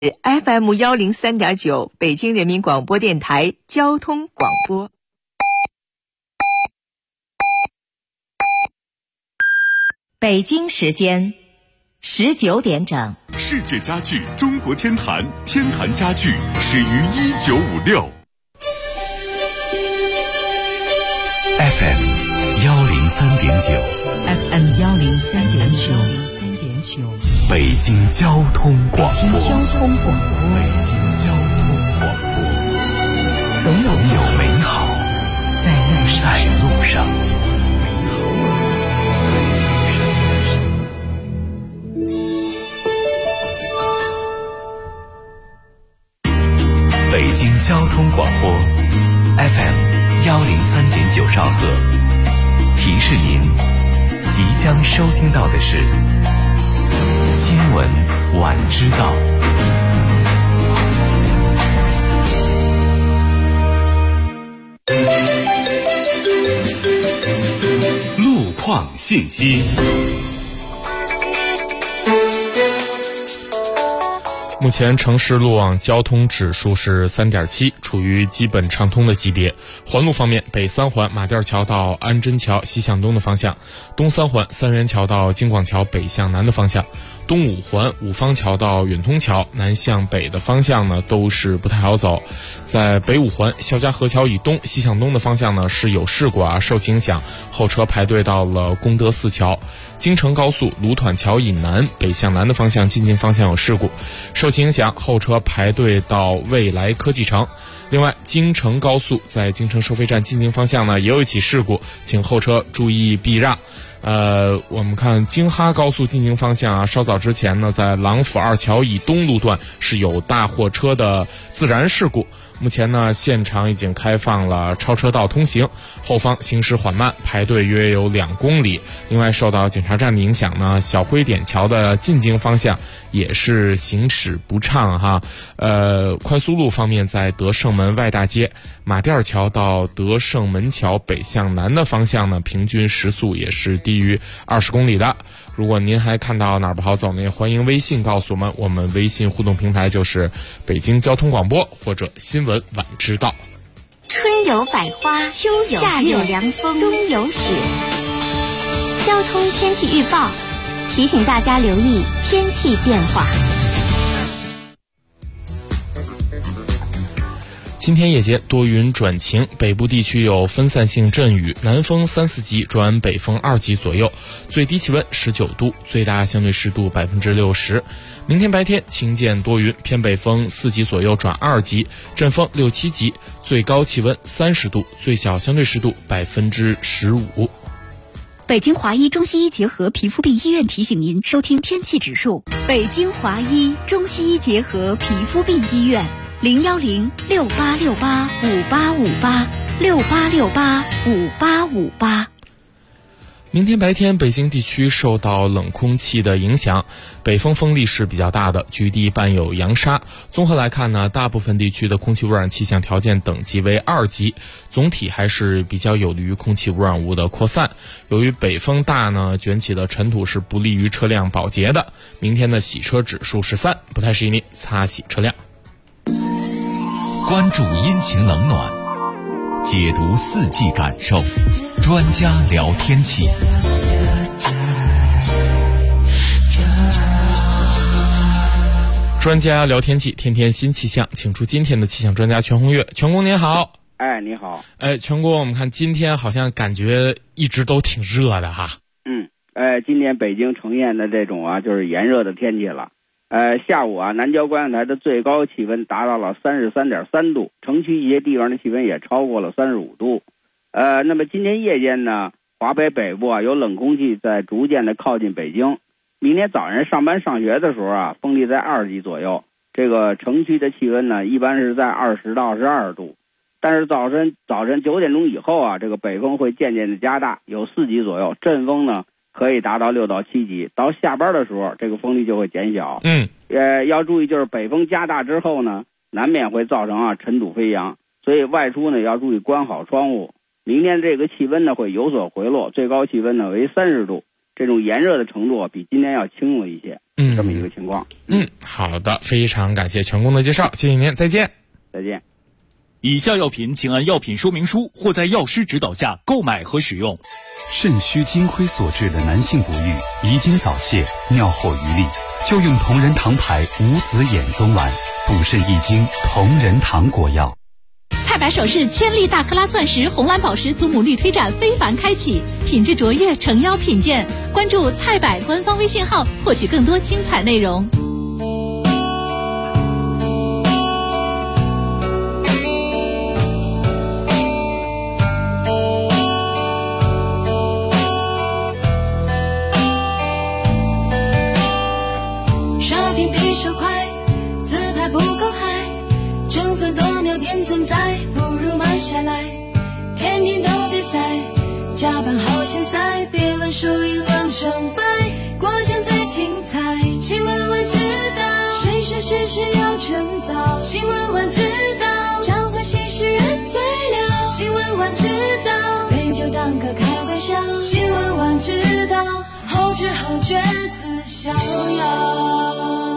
FM103.9北京人民广播电台交通广播。北京时间19点整。 世界家具中国天坛，天坛家具始于1956。 FM103.9，FM103.9， 北京交通广播，总有美好在路上。北京交通广播 FM103.9兆赫，提示您即将收听到的是新闻晚知道。路况信息。 目前城市路网交通指数是 3.7， 处于基本畅通的级别。环路方面，北三环马甸桥到安贞桥西向东的方向，东三环三元桥到京广桥北向南的方向，东五环五方桥到远通桥南向北的方向呢都是不太好走。在北五环肖家河桥以东西向东的方向呢是有事故受其影响，后车排队到了功德寺桥。京承高速卢团桥以南北向南的方向进京方向有事故，受其影响后车排队到未来科技城。另外，京承高速在京承收费站进京方向呢也有一起事故，请后车注意避让。我们看京哈高速进京方向稍早之前呢，在郎府二桥以东路段是有大货车的自燃事故。目前呢，现场已经开放了超车道通行，后方行驶缓慢，排队约有2公里。另外，受到检查站的影响呢，小灰点桥的进京方向也是行驶不畅哈。快速路方面，在德胜门外大街马甸桥到德胜门桥北向南的方向呢，平均时速也是低于20公里的。如果您还看到哪儿不好走呢，也欢迎微信告诉我们微信互动平台就是北京交通广播或者新闻晚知道。 春有百花，秋有夏有凉风，冬有雪。交通天气预报提醒大家留意天气变化。 今天夜间多云转晴，北部地区有分散性阵雨，南风3、4级转北风2级左右，最低气温19度，最大相对湿度60%。明天白天晴间多云，偏北风4级左右转2级，阵风6、7级，最高气温30度，最小相对湿度15%。 北京华医中西医结合皮肤病医院提醒您收听天气指数。北京华医中西医结合皮肤病医院010-6868-5858，6868-5858。 明天白天北京地区受到冷空气的影响，北风风力是比较大的，局地伴有扬沙。综合来看呢，大部分地区的空气污染气象条件等级为2级，总体还是比较有利于空气污染物的扩散。由于北风大呢，卷起的尘土是不利于车辆保洁的。明天的洗车指数是3，不太适宜您擦洗车辆。 关注阴晴冷暖，解读四季感受，专家聊天气。 专家聊天气，天天新气象，请出今天的气象专家全红月。全工您好。 你好。 全国我们看今天好像感觉一直都挺热的哈。 今天北京呈现的这种就是炎热的天气了。下午南郊观象台的最高气温达到了33.3度，城区一些地方的气温也超过了35度。那么今天夜间呢，华北北部有冷空气在逐渐的靠近北京。明天早上上班上学的时候风力在2级左右，这个城区的气温呢一般是在20到22度。但是早晨9点钟以后这个北风会渐渐的加大，有4级左右，阵风呢可以达到6到7级。到下班的时候，这个风力就会减小。要注意，就是北风加大之后呢，难免会造成尘土飞扬，所以外出呢要注意关好窗户。明天这个气温呢会有所回落，最高气温呢为30度。 这种炎热的程度比今年要轻了一些，这么一个情况。 好的，非常感谢全工的介绍，谢谢您，再见。 再见。 以下药品请按药品说明书或在药师指导下购买和使用。 肾虚金亏所致的男性不育、遗精早泄、尿后遗力，就用同仁堂牌无籽眼松丸，补肾益精，同仁堂果药。 菜百首饰千粒大克拉钻石红蓝宝石祖母绿推展非凡开启，品质卓越，诚邀品鉴。关注菜百官方微信号，获取更多精彩内容。 刷屏比手快，自拍不够嗨，争分夺秒便存在，不如慢下来，天天都别赛，加班好像赛，别问输赢两胜败，过程最精彩。新闻晚知道，谁是事实要趁早，新闻晚知道，召唤新时人最了，新闻晚知道，杯酒当歌开玩笑，新闻晚知道，后知后觉自逍遥。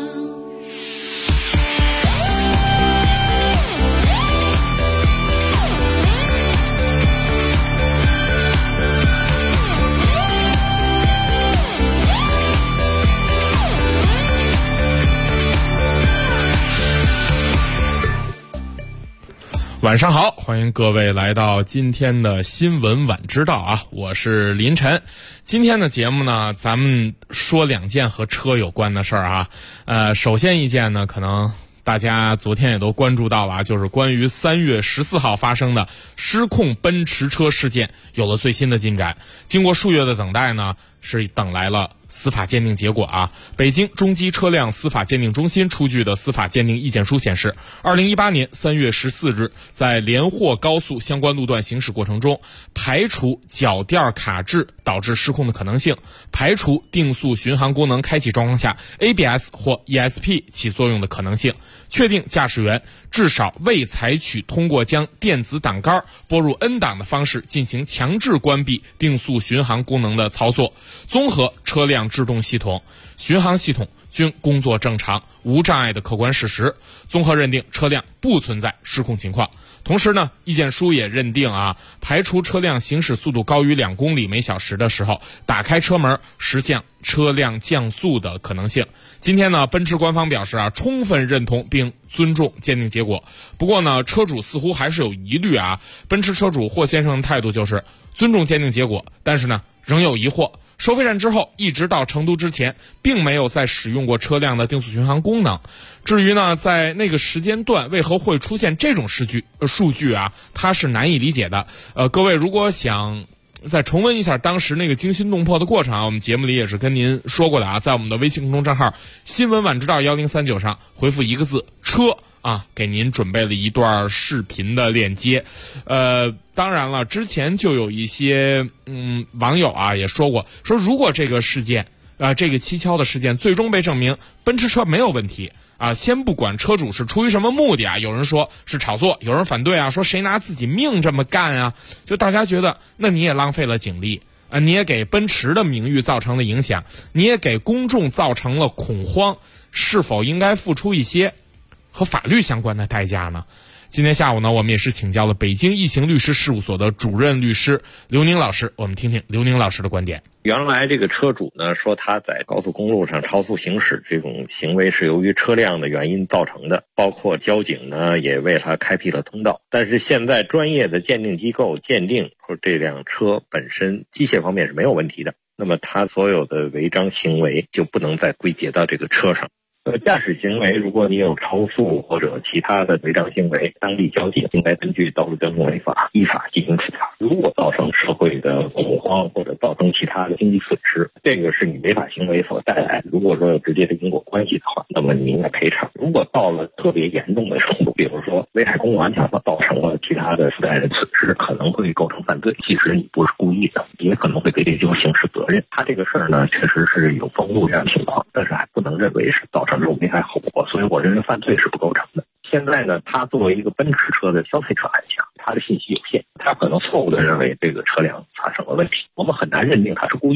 晚上好，欢迎各位来到今天的新闻晚知道啊，我是林晨。今天的节目呢，咱们说两件和车有关的事儿啊。首先一件呢，可能大家昨天也都关注到了，就是关于3月14号发生的失控奔驰车事件有了最新的进展。经过数月的等待呢，是等来了司法鉴定结果啊。北京中基车辆司法鉴定中心出具的司法鉴定意见书显示，2018年3月14日，在连霍高速相关路段行驶过程中，排除脚垫卡滞导致失控的可能性，排除定速巡航功能开启状况下 ABS 或 ESP 起作用的可能性，确定驾驶员至少未采取通过将电子档杆拨入 N 档的方式进行强制关闭定速巡航功能的操作，综合车辆制动系统、巡航系统均工作正常无障碍的客观事实，综合认定车辆不存在失控情况。同时呢，意见书也认定排除车辆行驶速度高于2公里每小时的时候打开车门实现车辆降速的可能性。今天呢，奔驰官方表示充分认同并尊重鉴定结果。不过呢，车主似乎还是有疑虑奔驰车主霍先生的态度就是尊重鉴定结果，但是呢，仍有疑惑。收费站之后一直到成都之前并没有再使用过车辆的定速巡航功能。至于呢，在那个时间段为何会出现这种数据它是难以理解的。各位如果想再重温一下当时那个惊心动魄的过程我们节目里也是跟您说过的在我们的微信公众账号新闻晚知道1039上回复一个字车给您准备了一段视频的链接。当然了，之前就有一些网友也说过，说如果这个事件这个蹊跷的事件最终被证明奔驰车没有问题先不管车主是出于什么目的有人说是炒作，有人反对说谁拿自己命这么干就大家觉得那你也浪费了警力你也给奔驰的名誉造成了影响，你也给公众造成了恐慌，是否应该付出一些和法律相关的代价呢？今天下午呢，我们也是请教了北京易行律师事务所的主任律师刘宁老师，我们听听刘宁老师的观点。 原来这个车主呢说他在高速公路上超速行驶这种行为是由于车辆的原因造成的，包括交警呢也为他开辟了通道。但是现在专业的鉴定机构鉴定说这辆车本身机械方面是没有问题的，那么他所有的违章行为就不能再归结到这个车上。驾驶行为，如果你有超速或者其他的违章行为，当地交警应该根据道路交通违法依法进行处罚。如果造成社会的恐慌或者造成其他的经济损失，这个是你违法行为所带来的。如果说有直接的因果关系的话，那么你应该赔偿。如果到了特别严重的程度，比如说危害公共安全造成了其他的附带的损失，可能会构成犯罪。其实你不是故意的，也可能会对这就刑事责任。他这个事儿呢，确实是有封路这样的情况，但是还不能认为是造成这种危害后果，所以我认为犯罪是不构成的。现在呢，他作为一个奔驰车的消费者来讲，他的信息有限，他可能错误的认为这个车辆发生了问题，我们很难认定他是故意的。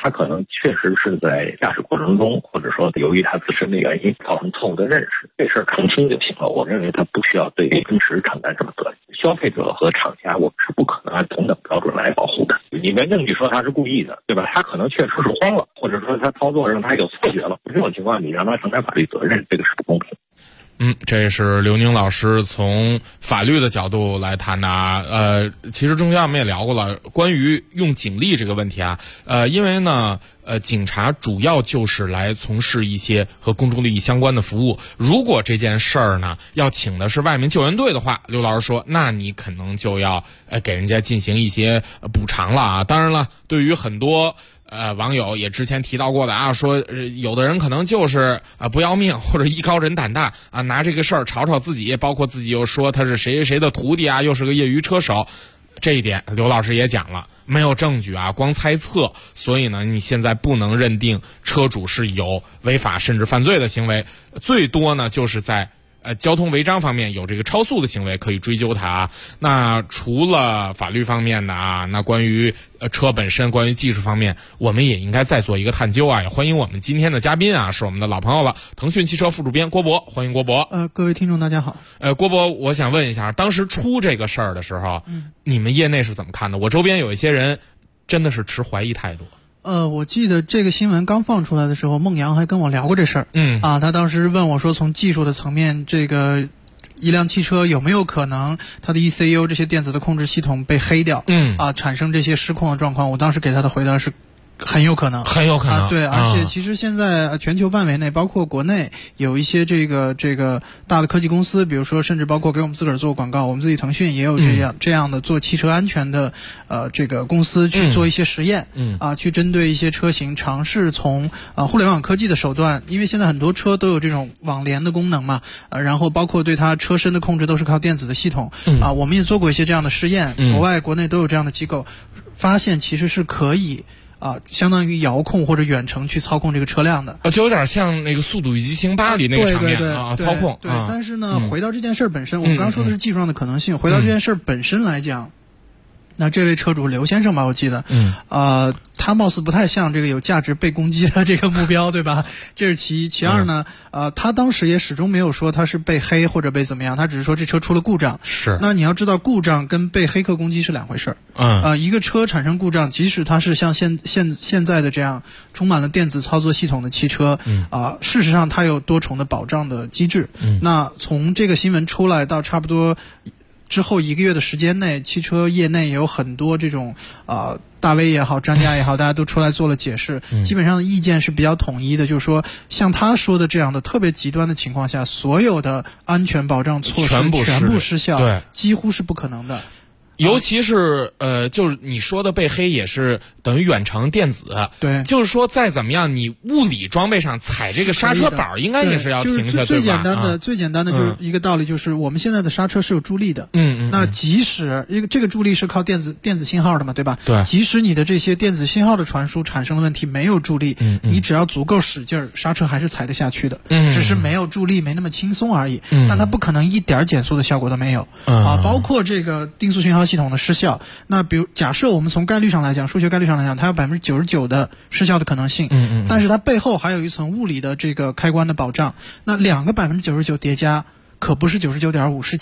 他可能确实是在驾驶过程中，或者说由于他自身的原因造成错误的认识，这事儿澄清就行了。我认为他不需要对奔驰承担什么责任。消费者和厂家我们是不可能按同等标准来保护的。你没证据说他是故意的，对吧？他可能确实是慌了，或者说他操作让他有错觉了，这种情况你让他承担法律责任，这个是不公平。 这是刘宁老师从法律的角度来谈的啊。其实中间我们也聊过了，关于用警力这个问题啊，因为呢，警察主要就是来从事一些和公众利益相关的服务。如果这件事儿呢，要请的是外面救援队的话，刘老师说，那你可能就要给人家进行一些补偿了啊。当然了，对于很多网友也之前提到过的啊，说有的人可能就是不要命，或者艺高人胆大啊，拿这个事儿吵吵自己，包括自己又说他是谁谁的徒弟啊，又是个业余车手，这一点刘老师也讲了，没有证据啊，光猜测，所以呢，你现在不能认定车主是有违法甚至犯罪的行为，最多呢就是在交通违章方面有这个超速的行为可以追究他啊。那除了法律方面的啊，那关于车本身，关于技术方面，我们也应该再做一个探究啊。也欢迎我们今天的嘉宾啊，是我们的老朋友了，腾讯汽车副主编郭博，欢迎郭博。 各位听众大家好。 郭博，我想问一下，当时出这个事儿的时候，你们业内是怎么看的？我周边有一些人真的是持怀疑态度。 我记得这个新闻刚放出来的时候，孟阳还跟我聊过这事儿。他当时问我说，从技术的层面，这个一辆汽车有没有可能它的 ECU 这些电子的控制系统被黑掉？产生这些失控的状况。我当时给他的回答是，很有可能， 很有可能。 对，而且其实现在全球范围内，包括国内有一些这个大的科技公司，比如说甚至包括给我们自个儿做广告，我们自己腾讯也有这样的做汽车安全的这个公司去做一些实验，去针对一些车型尝试从互联网科技的手段，因为现在很多车都有这种网联的功能嘛，然后包括对它车身的控制都是靠电子的系统，我们也做过一些这样的试验，国外国内都有这样的机构，发现其实是可以相当于遥控或者远程去操控这个车辆的， 就有点像那个《速度与激情8》里那个场面操控。 对，但是呢，回到这件事本身，我们刚刚说的是技术上的可能性。回到这件事本身来讲，那这位车主刘先生吧，我记得，他貌似不太像这个有价值被攻击的这个目标，对吧？这是其一。其二呢，他当时也始终没有说他是被黑或者被怎么样，他只是说这车出了故障。 是。 那你要知道，故障跟被黑客攻击是两回事儿。一个车产生故障，即使它是像现在的这样充满了电子操作系统的汽车，事实上它有多重的保障的机制。那从这个新闻出来到差不多之后1个月的时间内，汽车业内也有很多这种大 V 也好，专家也好，大家都出来做了解释，基本上意见是比较统一的，就是说像他说的这样的特别极端的情况下，所有的安全保障措施全部失效， 对， 几乎是不可能的。 尤其是就是你说的被黑也是等于远程电子， 对， 就是说再怎么样，你物理装备上踩这个刹车板应该也是要停下， 就是最简单的就是一个道理，就是我们现在的刹车是有助力的，那即使这个助力是靠电子信号的嘛，对吧？ 对， 即使你的这些电子信号的传输产生了问题，没有助力，你只要足够使劲儿，刹车还是踩得下去的，只是没有助力，没那么轻松而已，但它不可能一点减速的效果都没有，包括这个定速信号系统的失效，那比如假设我们从概率上来讲，数学概率上来讲，它有99%的失效的可能性，但是它背后还有一层物理的这个开关的保障，那两个99%叠加可不是99.5%，是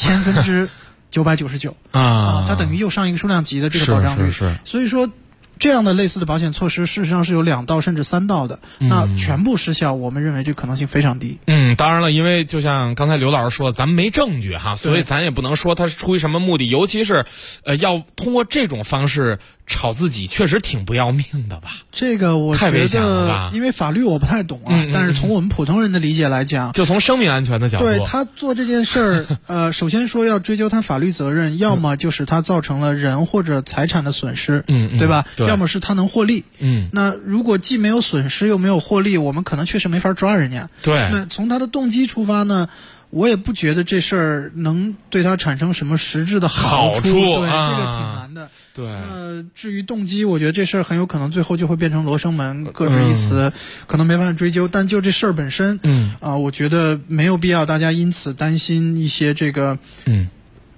999%它等于又上一个数量级的这个保障率，所以说这样的类似的保险措施事实上是有2道甚至3道的，那全部失效，我们认为这可能性非常低。 当然了，因为就像刚才刘老师说的，咱们没证据哈，所以咱也不能说他是出于什么目的，尤其是要通过这种方式炒自己，确实挺不要命的吧？ 这个我觉得，因为法律我不太懂啊，但是从我们普通人的理解来讲， 就从生命安全的角度， 对他做这件事儿，首先说要追究他法律责任，要么就是他造成了人或者财产的损失，对吧？要么是他能获利，那如果既没有损失又没有获利，我们可能确实没法抓人家。 对， 那从他的动机出发呢？我也不觉得这事儿能对他产生什么实质的好处，对，这个挺难的。 对， 至于动机，我觉得这事儿很有可能最后就会变成罗生门，各执一词，可能没办法追究。但就这事儿本身，我觉得没有必要大家因此担心一些这个，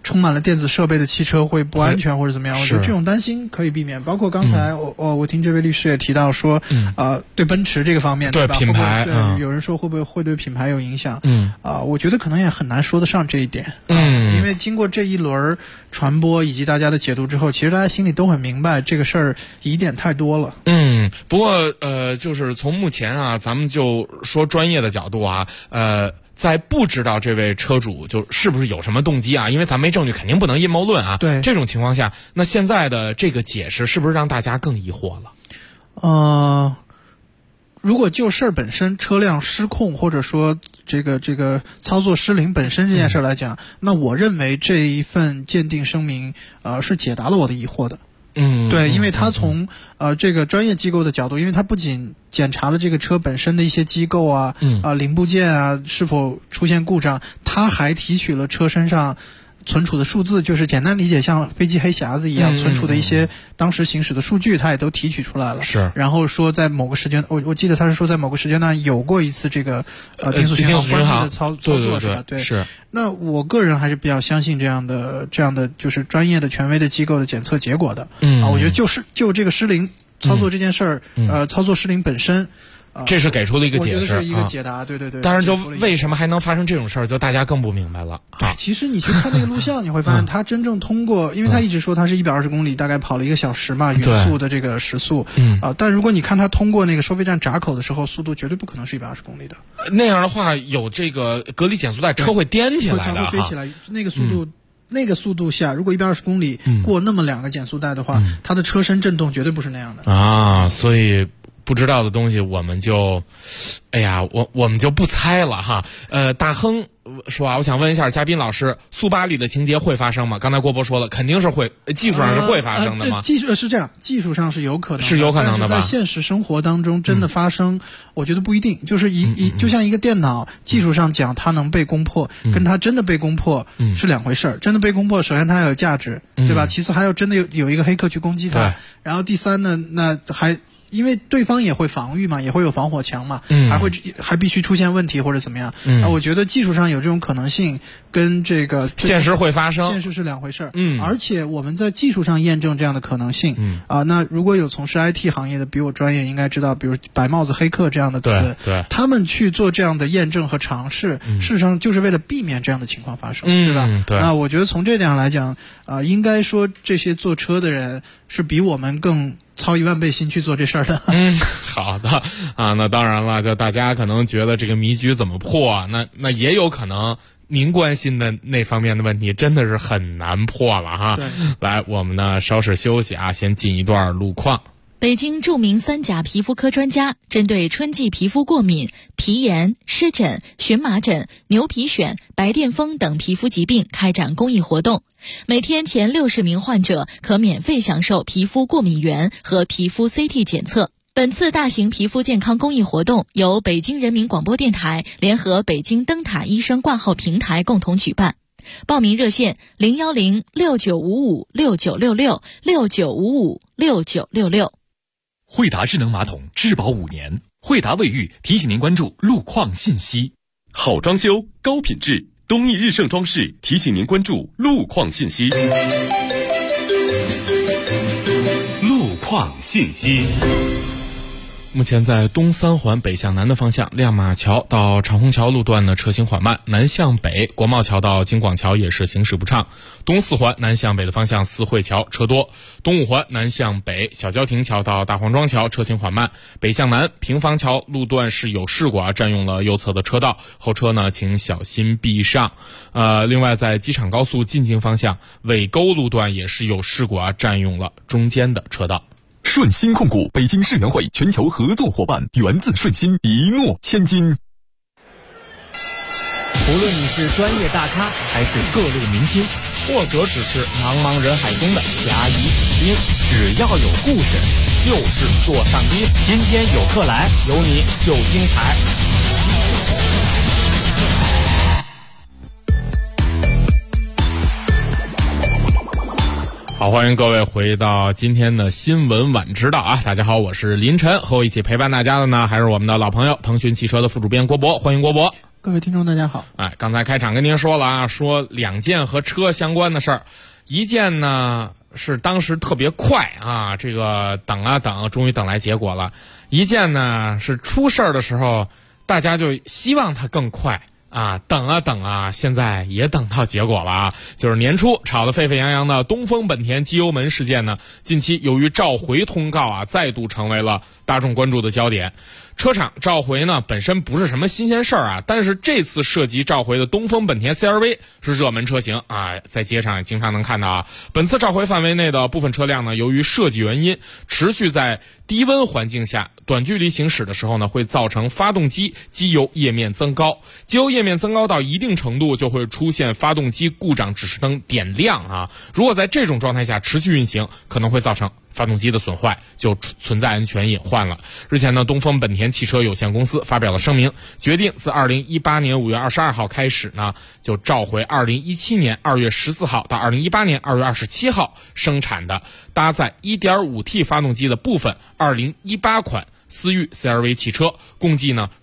充满了电子设备的汽车会不安全或者怎么样，我觉得这种担心可以避免。包括刚才我听这位律师也提到说，对奔驰这个方面， 对吧？ 品牌， 对，有人说会不会对品牌有影响？我觉得可能也很难说得上这一点。因为经过这一轮传播以及大家的解读之后，其实大家心里都很明白这个事儿疑点太多了。 不过就是从目前啊，咱们就说专业的角度啊，在不知道这位车主就是不是有什么动机啊，因为咱没证据，肯定不能阴谋论啊。 对， 这种情况下，那现在的这个解释是不是让大家更疑惑了？ 如果就事儿本身，车辆失控或者说这个操作失灵本身这件事来讲，那我认为这一份鉴定声明是解答了我的疑惑的。对，因为他从这个专业机构的角度，因为他不仅检查了这个车本身的一些机构啊，零部件啊是否出现故障，他还提取了车身上存储的数字，就是简单理解像飞机黑匣子一样存储的一些当时行驶的数据，他也都提取出来了。 是， 然后说在某个时间，我记得他是说在某个时间段有过一次这个定速巡航关闭的操作是吧？对， 是。 那我个人还是比较相信这样的就是专业的权威的机构的检测结果的。我觉得就这个失灵操作这件事儿，操作失灵本身。 这是给出了一个解释， 我觉得是一个解答，对。 但是就为什么还能发生这种事儿，就大家更不明白了。 对，其实你去看那个录像，你会发现他真正通过，因为他一直说他是120公里，大概跑了1个小时嘛，匀速的这个时速。但如果你看他通过那个收费站闸口的时候，速度绝对不可能是120公里的。 那样的话，有这个隔离减速带，车会颠起来的， 会飞起来。那个速度下，如果120公里过那么2个减速带的话，它的车身震动绝对不是那样的啊，所以。不知道的东西我们就，我们就不猜了哈。大亨说啊，我想问一下嘉宾老师，速8里的情节会发生吗？刚才郭博说了，肯定是会，技术上是会发生的吗？ 技术是这样，技术上是有可能的， 是有可能的吧？ 但是在现实生活当中真的发生，我觉得不一定。就是就像一个电脑，技术上讲它能被攻破，跟它真的被攻破是两回事儿。真的被攻破，首先它要有价值，对吧？其次还要真的有一个黑客去攻击它，然后第三呢，那还。因为对方也会防御嘛，也会有防火墙嘛，还必须出现问题或者怎么样。我觉得技术上有这种可能性，跟这个现实会发生， 现实是两回事儿。而且我们在技术上验证这样的可能性。那如果有从事 IT 行业的比我专业，应该知道，比如白帽子黑客这样的词， 对， 他们去做这样的验证和尝试，事实上就是为了避免这样的情况发生，对吧？ 对。 那我觉得从这点上来讲，应该说这些坐车的人是比我们更操1万倍心去做这事儿的。 好的啊，那当然了，就大家可能觉得这个迷局怎么破，那也有可能您关心的那方面的问题真的是很难破了哈。来，我们呢稍事休息啊，先进一段路况。 北京著名3甲皮肤科专家针对春季皮肤过敏、皮炎、湿疹、荨麻疹、牛皮癣、白癜风等皮肤疾病开展公益活动，每天前60名患者可免费享受皮肤过敏原和皮肤 CT 检测。本次大型皮肤健康公益活动由北京人民广播电台联合北京灯塔医生挂号平台共同举办。报名热线010-6955-6966，6955-6966。 惠达智能马桶质保5年，惠达卫浴提醒您关注路况信息。 好装修，高品质，东义日盛装饰提醒您关注路况信息。 路况信息。 目前在东三环北向南的方向，亮马桥到长虹桥路段呢车行缓慢，南向北国贸桥到京广桥也是行驶不畅。东四环南向北的方向四惠桥车多，东五环南向北小郊亭桥到大黄庄桥车行缓慢，北向南平房桥路段是有事故占用了右侧的车道，后车呢请小心避上。另外在机场高速进京方向尾沟路段也是有事故占用了中间的车道。 顺鑫控股北京世园会全球合作伙伴，源自顺鑫，一诺千金。 无论你是专业大咖还是各路明星，或者只是茫茫人海中的甲乙丙丁，只要有故事就是座上宾。今天有客来，有你就精彩。 好，欢迎各位回到今天的新闻晚知道啊！大家好，我是林晨，和我一起陪伴大家的呢还是我们的老朋友腾讯汽车的副主编郭博，欢迎郭博。 各位听众大家好。 刚才开场跟您说了啊，说2件和车相关的事儿，一件呢是当时特别快啊，这个等啊等，终于等来结果了；一件呢是出事儿的时候，大家就希望它更快。等啊等啊，现在也等到结果了啊！就是年初吵得沸沸扬扬的东风本田机油门事件呢，近期由于召回通告啊，再度成为了大众关注的焦点。车厂召回呢本身不是什么新鲜事儿啊，但是这次涉及召回的东风本田 CR-V 是热门车型啊，在街上也经常能看到啊。本次召回范围内的部分车辆呢，由于设计原因，持续在低温环境下短距离行驶的时候呢，会造成发动机机油液面增高。机油液面增高到一定程度，就会出现发动机故障指示灯点亮啊。如果在这种状态下持续运行，可能会造成发动机的损坏，就存在安全隐患了。日前呢，东风本田汽车有限公司发表了声明，决定自2018年5月22号开始呢，就召回2017年2月14号到2018年2月27号生产的搭载 1.5T 发动机的部分2018款思域 CR-V 汽车，共计呢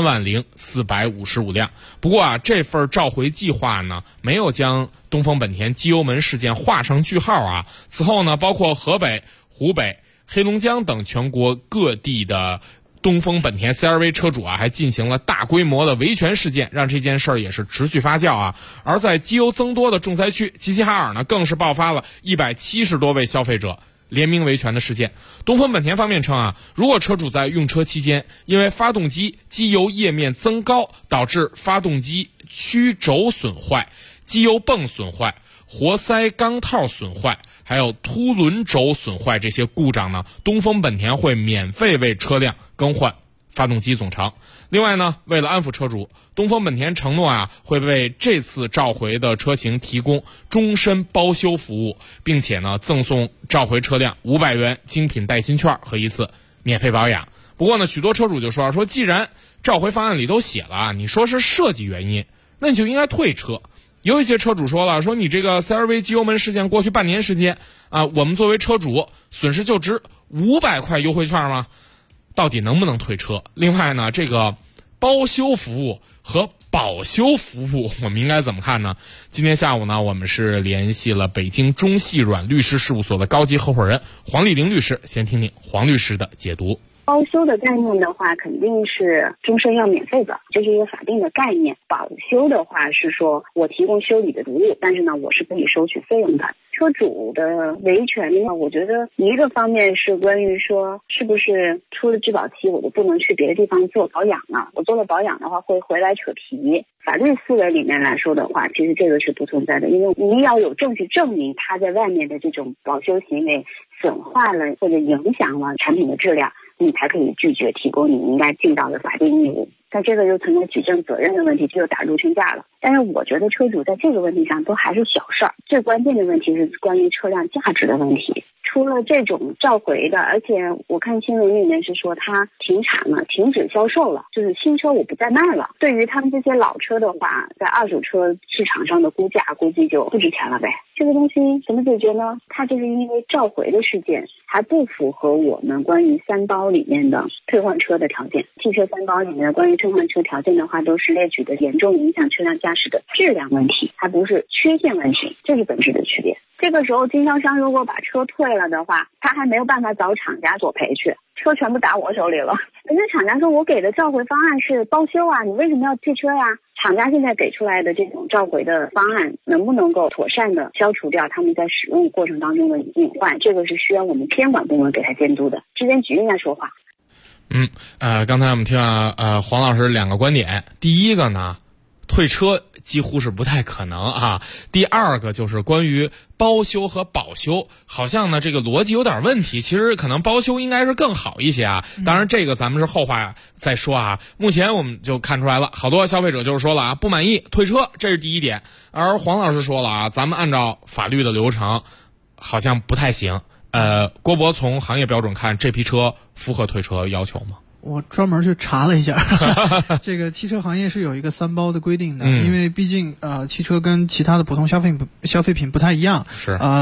130455辆。不过啊，这份召回计划呢，没有将东风本田机油门事件画上句号啊。此后呢，包括河北、湖北、黑龙江等全国各地的东风本田 CR-V 车主啊，还进行了大规模的维权事件，让这件事儿也是持续发酵啊。而在机油增多的重灾区齐齐哈尔呢，更是爆发了170多位消费者联名维权的事件。东风本田方面称啊，如果车主在用车期间因为发动机机油液面增高导致发动机曲轴损坏、机油泵损坏、活塞钢套损坏，还有凸轮轴损坏这些故障呢，东风本田会免费为车辆更换发动机总成。另外呢，为了安抚车主，东风本田承诺啊，会为这次召回的车型提供终身包修服务，并且呢，赠送召回车辆500元精品代金券和1次免费保养。不过呢，许多车主就说既然召回方案里都写了啊，你说是设计原因，那你就应该退车。有一些车主说了，说你这个 CR-V 机油门事件过去半年时间啊，我们作为车主损失就值500块优惠券吗？到底能不能退车？另外呢，这个包修服务和保修服务我们应该怎么看呢？今天下午呢，我们是联系了北京中细软律师事务所的高级合伙人黄丽玲律师，先听听黄律师的解读。 包修的概念的话，肯定是终身要免费的，这是一个法定的概念。保修的话是说我提供修理的服务，但是呢，我是不以收取费用的。车主的维权呢，我觉得一个方面是关于说，是不是出了质保期我就不能去别的地方做保养了？我做了保养的话会回来扯皮。法律思维里面来说的话，其实这个是不存在的，因为你要有证据证明他在外面的这种保修行为损坏了或者影响了产品的质量，你才可以拒绝提供你应该尽到的法定义务。但这个又存在举证责任的问题，这就打入群架了。但是我觉得车主在这个问题上都还是小事儿，最关键的问题是关于车辆价值的问题。出了这种召回的，而且我看新闻里面是说它停产了，停止销售了，就是新车我不再卖了。对于他们这些老车的话，在二手车市场上的估价估计就不值钱了呗。这个东西怎么解决呢？它就是因为召回的事件还不符合我们关于3包里面的退换车的条件。汽车3包里面的关于退换车条件的话，都是列举的严重影响车辆驾驶的质量问题，还不是缺陷问题，这是本质的区别。这个时候经销商如果把车退了的话，他还没有办法找厂家索赔去，车全部打我手里了。人家厂家说我给的召回方案是包修啊，你为什么要退车呀？厂家现在给出来的这种召回的方案能不能够妥善的消除掉他们在使用过程当中的隐患，这个是需要我们监管部门给他监督的。质监局应该说话。 刚才我们听了黄老师2个观点。第一个呢，退车几乎是不太可能啊。第二个就是关于包修和保修，好像呢这个逻辑有点问题，其实可能包修应该是更好一些啊。当然这个咱们是后话再说啊。目前我们就看出来了，好多消费者就是说了啊，不满意退车，这是第一点。而黄老师说了啊，咱们按照法律的流程好像不太行。郭博从行业标准看，这批车符合退车要求吗？ 我专门去查了一下，这个汽车行业是有一个3包的规定的，因为毕竟汽车跟其他的普通消费品不太一样， 是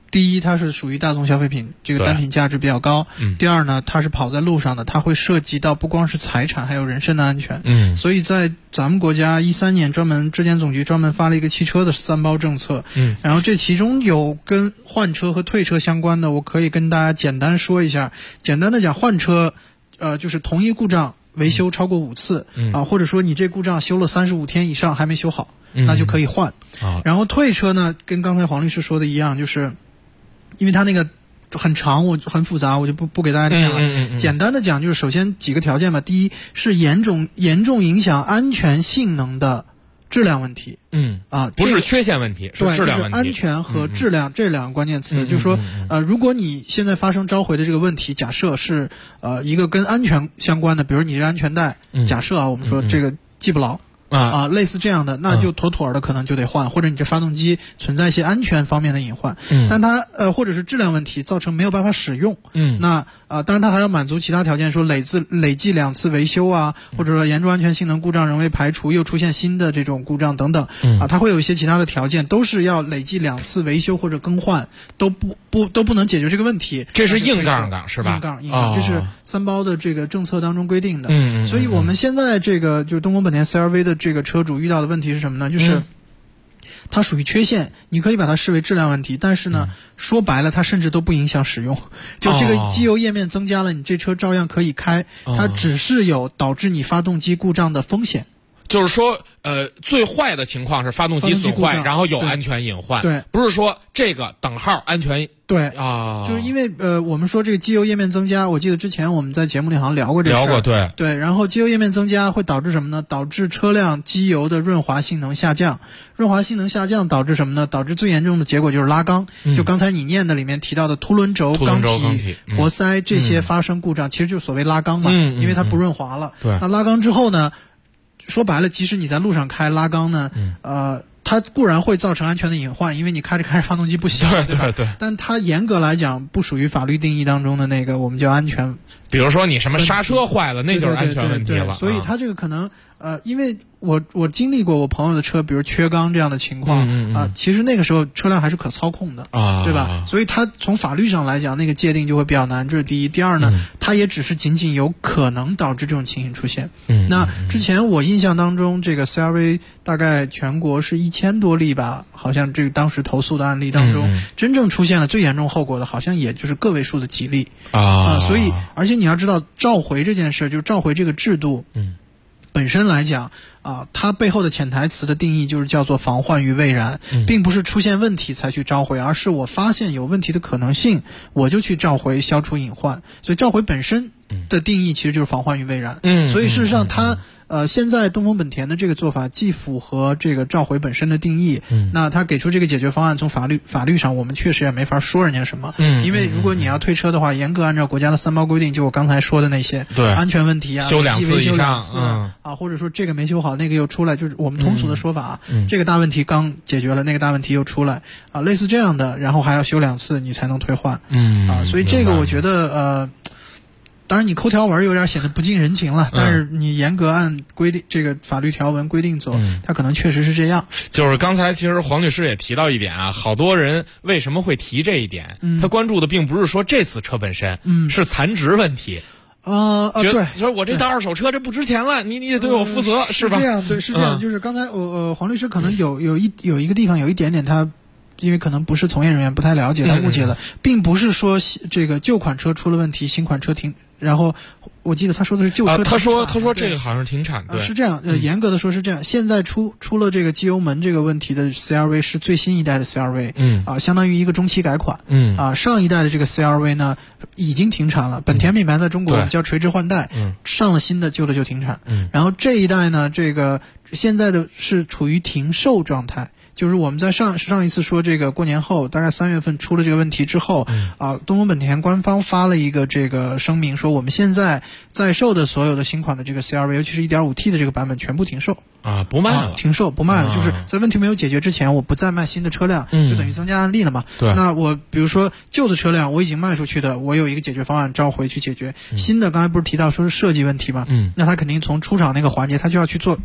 第一，它是属于大宗消费品，这个单品价值比较高。第二呢，它是跑在路上的，它会涉及到不光是财产，还有人身的安全。所以在咱们国家13年质检总局专门发了一个汽车的3包政策。然后这其中有跟换车和退车相关的，我可以跟大家简单说一下。简单的讲，换车，就是同一故障维修超过5次，或者说你这故障修了35天以上还没修好，那就可以换。然后退车呢，跟刚才黄律师说的一样，就是因为它那个很长，很复杂，我就不给大家念了。简单的讲，就是首先几个条件吧。第一是严重影响安全性能的质量问题。 不是缺陷问题，是质量问题。 对，就是安全和质量这两个关键词。就是说，如果你现在发生召回的这个问题，假设是一个跟安全相关的，比如你这安全带，假设我们说这个系不牢。类似这样的，那就妥妥的可能就得换，或者你这发动机存在一些安全方面的隐患，但它或者是质量问题造成没有办法使用，那当然它还要满足其他条件，说累计2次维修啊，或者说严重安全性能故障仍未排除，又出现新的这种故障等等，它会有一些其他的条件，都是要累计2次维修或者更换，都不能解决这个问题。 这是硬杠是吧？ 硬杠，这是3包的这个政策当中规定的。所以我们现在这个就是东风本田 CR-V 的这个车主遇到的问题是什么呢？就是它属于缺陷，你可以把它视为质量问题，但是呢，说白了它甚至都不影响使用。就这个机油液面增加了，你这车照样可以开，它只是有导致你发动机故障的风险。 就是说，最坏的情况是发动机损坏，然后有安全隐患。 对， 不是说这个等号安全。 对就是因为我们说这个机油液面增加，我记得之前我们在节目里好像聊过这事儿。 聊过，对。 然后机油液面增加会导致什么呢？导致车辆机油的润滑性能下降。润滑性能下降导致什么呢？导致最严重的结果就是拉缸。就刚才你念的里面提到的凸轮轴、缸体、活塞这些发生故障，其实就是所谓拉缸嘛，因为它不润滑了。 对。 那拉缸之后呢？说白了，即使你在路上开拉缸呢，它固然会造成安全的隐患，因为你开着发动机不响，对吧？ 对。 但它严格来讲不属于法律定义当中的那个我们叫安全。 比如说你什么刹车坏了，那就是安全问题了。 所以它这个可能因为我经历过我朋友的车，比如缺缸这样的情况其实那个时候车辆还是可操控的对吧？所以它从法律上来讲，那个界定就会比较难，这是第一。第二呢，它也只是仅仅有可能导致这种情形出现。那之前我印象当中，这个 CR-V 大概全国是1000多例吧，好像这个当时投诉的案例当中，真正出现了最严重后果的，好像也就是个位数的几例所以而且你要知道，召回这件事，就是召回这个制度，本身来讲它背后的潜台词的定义就是叫做防患于未然，并不是出现问题才去召回，而是我发现有问题的可能性，我就去召回，消除隐患。所以召回本身的定义其实就是防患于未然。所以事实上它现在东风本田的这个做法既符合这个召回本身的定义，那他给出这个解决方案，从法律上我们确实也没法说人家什么，因为如果你要退车的话，严格按照国家的3包规定，就我刚才说的那些安全问题修2次以上或者说这个没修好，那个又出来，就是我们通俗的说法这个大问题刚解决了，那个大问题又出来类似这样的，然后还要修2次你才能退换所以这个我觉得当然你抠条文有点显得不近人情了，但是你严格按规定这个法律条文规定走，它可能确实是这样。 就是刚才其实黄律师也提到一点好多人为什么会提这一点，他关注的并不是说这次车本身，是残值问题。 对， 说我这二手车这不值钱了，你得对我负责，是吧？ 是这样，对，是这样。就是刚才黄律师可能有一个地方有一点点他。因为可能不是从业人员不太了解，他误解了，并不是说这个旧款车出了问题，新款车停，然后我记得他说的是旧车停产他说这个好像是停产，对， 是这样，严格的说是这样。现在出了这个机油门这个问题的 CR-V 是最新一代的 CR-V，相当于一个中期改款，上一代的这个 CR-V 呢已经停产了，本田品牌在中国叫垂直换代，上了新的，旧的就停产，然后这一代呢，这个现在的是处于停售状态。就是我们在上一次说这个过年后，大概3月份出了这个问题之后，东风本田官方发了一个这个声明，说我们现在在售的所有的新款的这个 CR-V， 尤其是 1.5T 的这个版本全部停售不卖了， 停售不卖了，就是在问题没有解决之前，我不再卖新的车辆，就等于增加案例了嘛。 对， 那我比如说旧的车辆我已经卖出去的，我有一个解决方案召回去解决，新的刚才不是提到说是设计问题嘛，那他肯定从出厂那个环节，他就要去做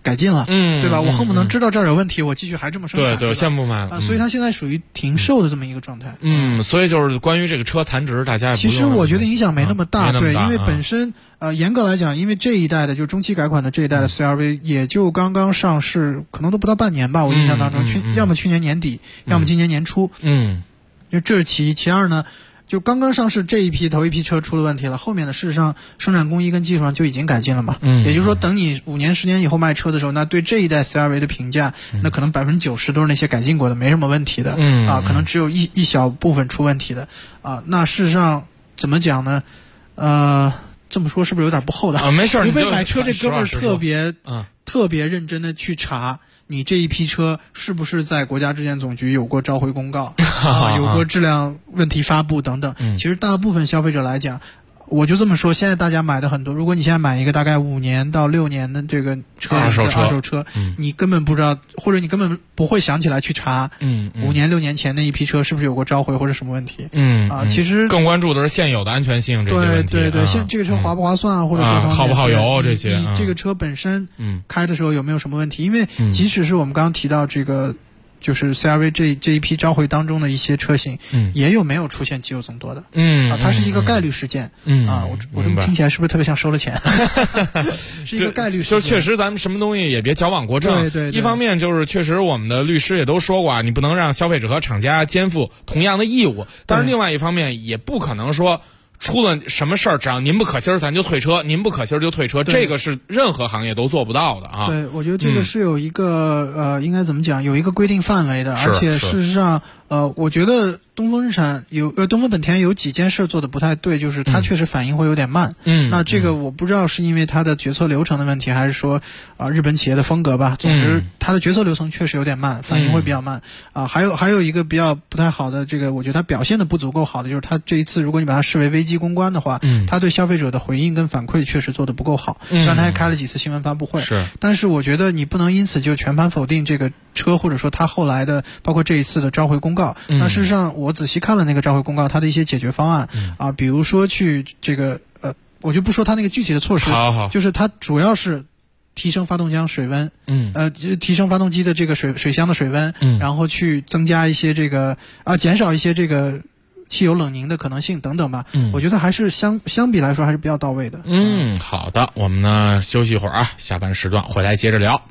改进了，对吧？我恨不能知道这儿有问题，我继续还这么生产， 对，羡慕嘛所以它现在属于停售的这么一个状态。 所以就是关于这个车残值，大家也不其实我觉得影响没那么大，对，因为本身严格来讲，因为这一代的就中期改款的这一代的 CR-V 也就刚刚上市，可能都不到半年吧，我印象当中，要么去年年底，要么今年年初，因为这是其一，其二呢。就刚刚上市这头一批车出了问题了，后面的事实上生产工艺跟技术上就已经改进了嘛。也就是说，等你5年10年以后卖车的时候，那对这一代 CR-V 的评价，那可能90%都是那些改进过的，没什么问题的。可能只有一小部分出问题的。那事实上怎么讲呢？这么说是不是有点不厚道？ 没事， 除非买车这哥们儿特别认真的去查。你这一批车是不是在国家质检总局有过召回公告有过质量问题发布等等？其实大部分消费者来讲，我就这么说，现在大家买的很多，如果你现在买一个大概5年到6年的这个车二手车，你根本不知道，或者你根本不会想起来去查，5年6年前那一批车是不是有过召回或者什么问题？其实更关注的是现有的安全性这些问题。 对，现这个车划不划算或者耗不耗油这些。 你这个车本身开的时候有没有什么问题？因为即使是我们刚刚提到这个。就是 CR-V 这一批召回当中的一些车型，也有没有出现机油增多的，它是一个概率事件，我这么听起来是不是特别像收了钱？是一个概率事件。 就确实咱们什么东西也别矫枉过正。对，一方面就是确实我们的律师也都说过，你不能让消费者和厂家肩负同样的义务，但是另外一方面也不可能说。出了什么事儿，只要您不可心儿，咱就退车；您不可心儿就退车，这个是任何行业都做不到的啊。 对，我觉得这个是有一个应该怎么讲，有一个规定范围的，而且事实上，我觉得东风日产东风本田有几件事做的不太对，就是它确实反应会有点慢。那这个我不知道是因为它的决策流程的问题，还是说日本企业的风格吧。总之，它的决策流程确实有点慢，反应会比较慢。还有一个比较不太好的，这个我觉得它表现的不足够好的，就是它这一次如果你把它视为危机公关的话，它对消费者的回应跟反馈确实做的不够好。虽然它还开了几次新闻发布会，但是我觉得你不能因此就全盘否定这个车，或者说它后来的包括这一次的召回公告。那事实上我仔细看了那个召回公告，它的一些解决方案比如说去这个我就不说它那个具体的措施，就是它主要是提升发动机水温，提升发动机的这个水箱的水温，然后去增加一些这个减少一些这个汽油冷凝的可能性等等吧。我觉得还是相比来说还是比较到位的。 好的，我们呢休息一会儿下半时段回来接着聊。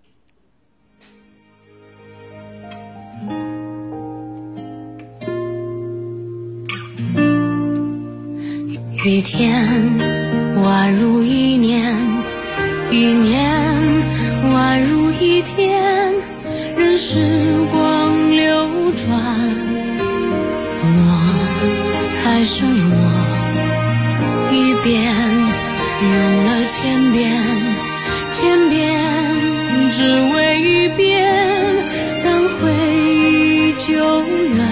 一天宛如一年，一年宛如一天，任时光流转，我还是我，一遍用了千遍，千遍只为一遍，当回忆久远，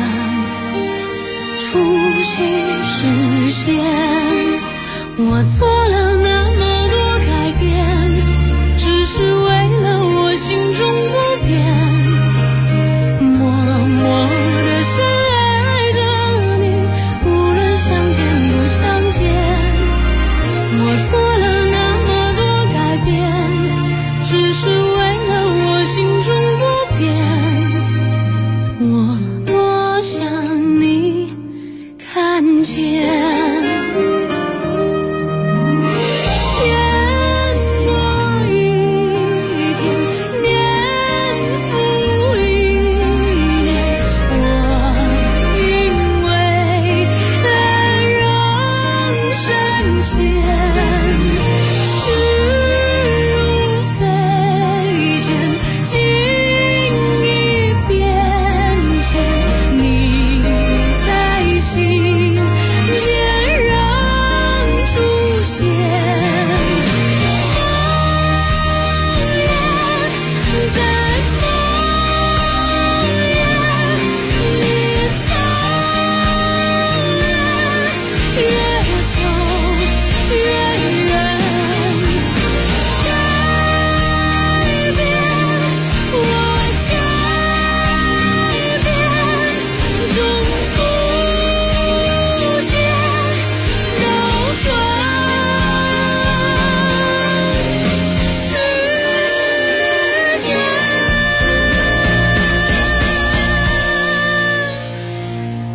初心实现。我做了那么多改变，只是为了我心中不变，默默地深爱着你，无论相见不相见。我做了那么多改变，只是为了我心中不变，我多想你看见。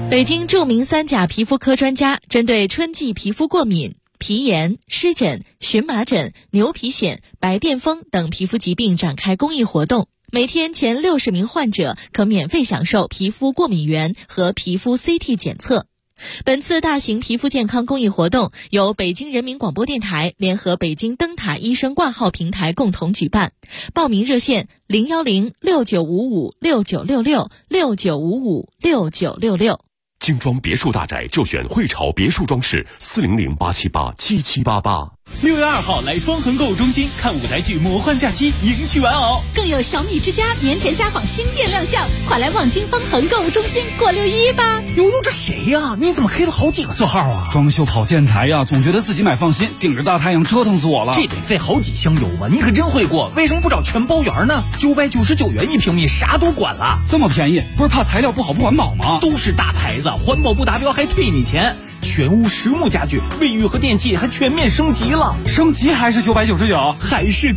北京著名3甲皮肤科专家针对春季皮肤过敏、皮炎、湿疹、荨麻疹、牛皮癣、白癜风等皮肤疾病展开公益活动。每天前60名患者可免费享受皮肤过敏原和皮肤 CT 检测。本次大型皮肤健康公益活动由北京人民广播电台联合北京灯塔医生挂号平台共同举办。报名热线010-6955-6966，6955-6966。 精装别墅大宅就选汇潮别墅装饰，400-878-7788。 6月2号来方恒购物中心看舞台剧《魔幻假期》，迎娶玩偶， 更有小米之家年前家纺新店亮相，快来望京方恒购物中心过6·11吧！ 悠悠，这谁呀？你怎么黑了好几个色号啊？ 装修跑建材呀，总觉得自己买放心，顶着大太阳折腾死我了。 这得费好几箱油吧？你可真会过，为什么不找全包圆呢？999元1平米，啥都管了， 这么便宜，不是怕材料不好不环保吗？ 都是大牌子，环保不达标还退你钱。全屋实木家具、卫浴和电器还全面升级了， 升级还是999， 还是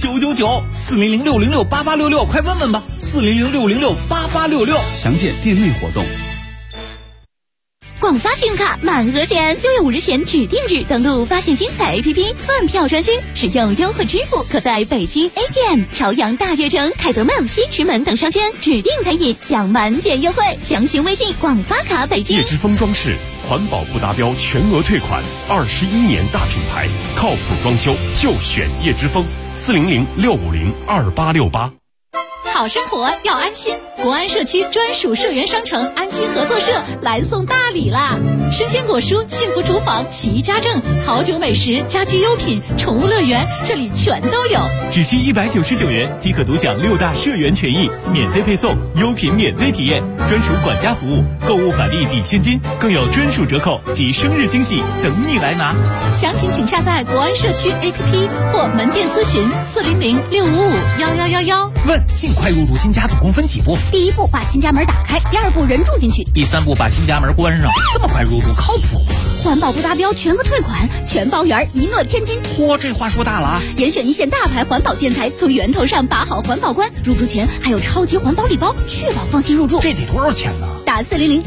999，400-606-8866，快问问吧，400-606-8866， 详见店内活动。 广发信用卡满额钱，6月5日前指定日登录发现精彩 APP 饭票专区，使用优惠支付，可在北京 APM、朝阳大悦城、凯德曼、西直门等商圈指定餐饮享满减优惠。详询微信广发卡北京。 叶之峰装饰，环保不达标全额退款，21年大品牌，靠谱装修就选叶之峰，400-650-2868。 好生活要安心，国安社区专属社员商城安心合作社来送大礼啦！生鲜果蔬、幸福厨房、洗衣家政、好酒美食、家居优品、宠物乐园，这里全都有。 只需199元即可独享6大社员权益，免费配送，优品免费体验，专属管家服务，购物返利抵现金，更有专属折扣及生日惊喜等你来拿。 详情请下载国安社区 APP 或门店咨询400-655-1111。 问尽快入住新家总共分几步？ 第1步把新家门打开，第2步人住进去， 第3步把新家门关上。这么快入住靠谱吗？ 环保不达标全额退款，全包圆，一诺千金。 嚯，这话说大了啊！ 严选一线大牌环保建材，从源头上把好环保关。入住前还有超级环保礼包，确保放心入住。 这得多少钱呢？ 打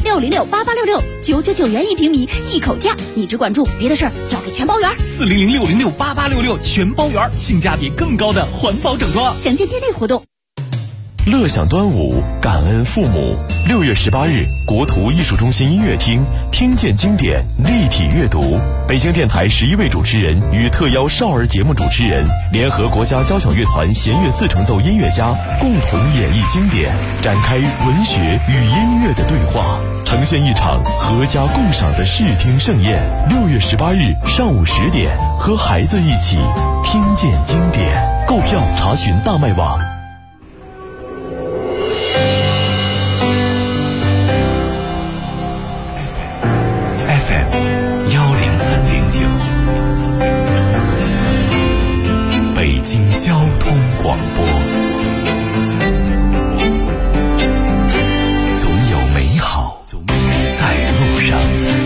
400-606-8866，999元1平米，一口价。你只管住，别的事儿交给全包圆。 400-606-8866，全包圆，性价比更高的环保整装。 详见店内活动。 乐享端午，感恩父母。6月18日，国图艺术中心音乐厅听见经典立体阅读，北京电台11位主持人与特邀少儿节目主持人联合国家交响乐团弦乐4重奏音乐家共同演绎经典，展开文学与音乐的对话，呈现一场阖家共赏的视听盛宴。6月18日上午10点，和孩子一起听见经典。购票查询大麦网。 103.9，北京交通广播，总有美好在路上。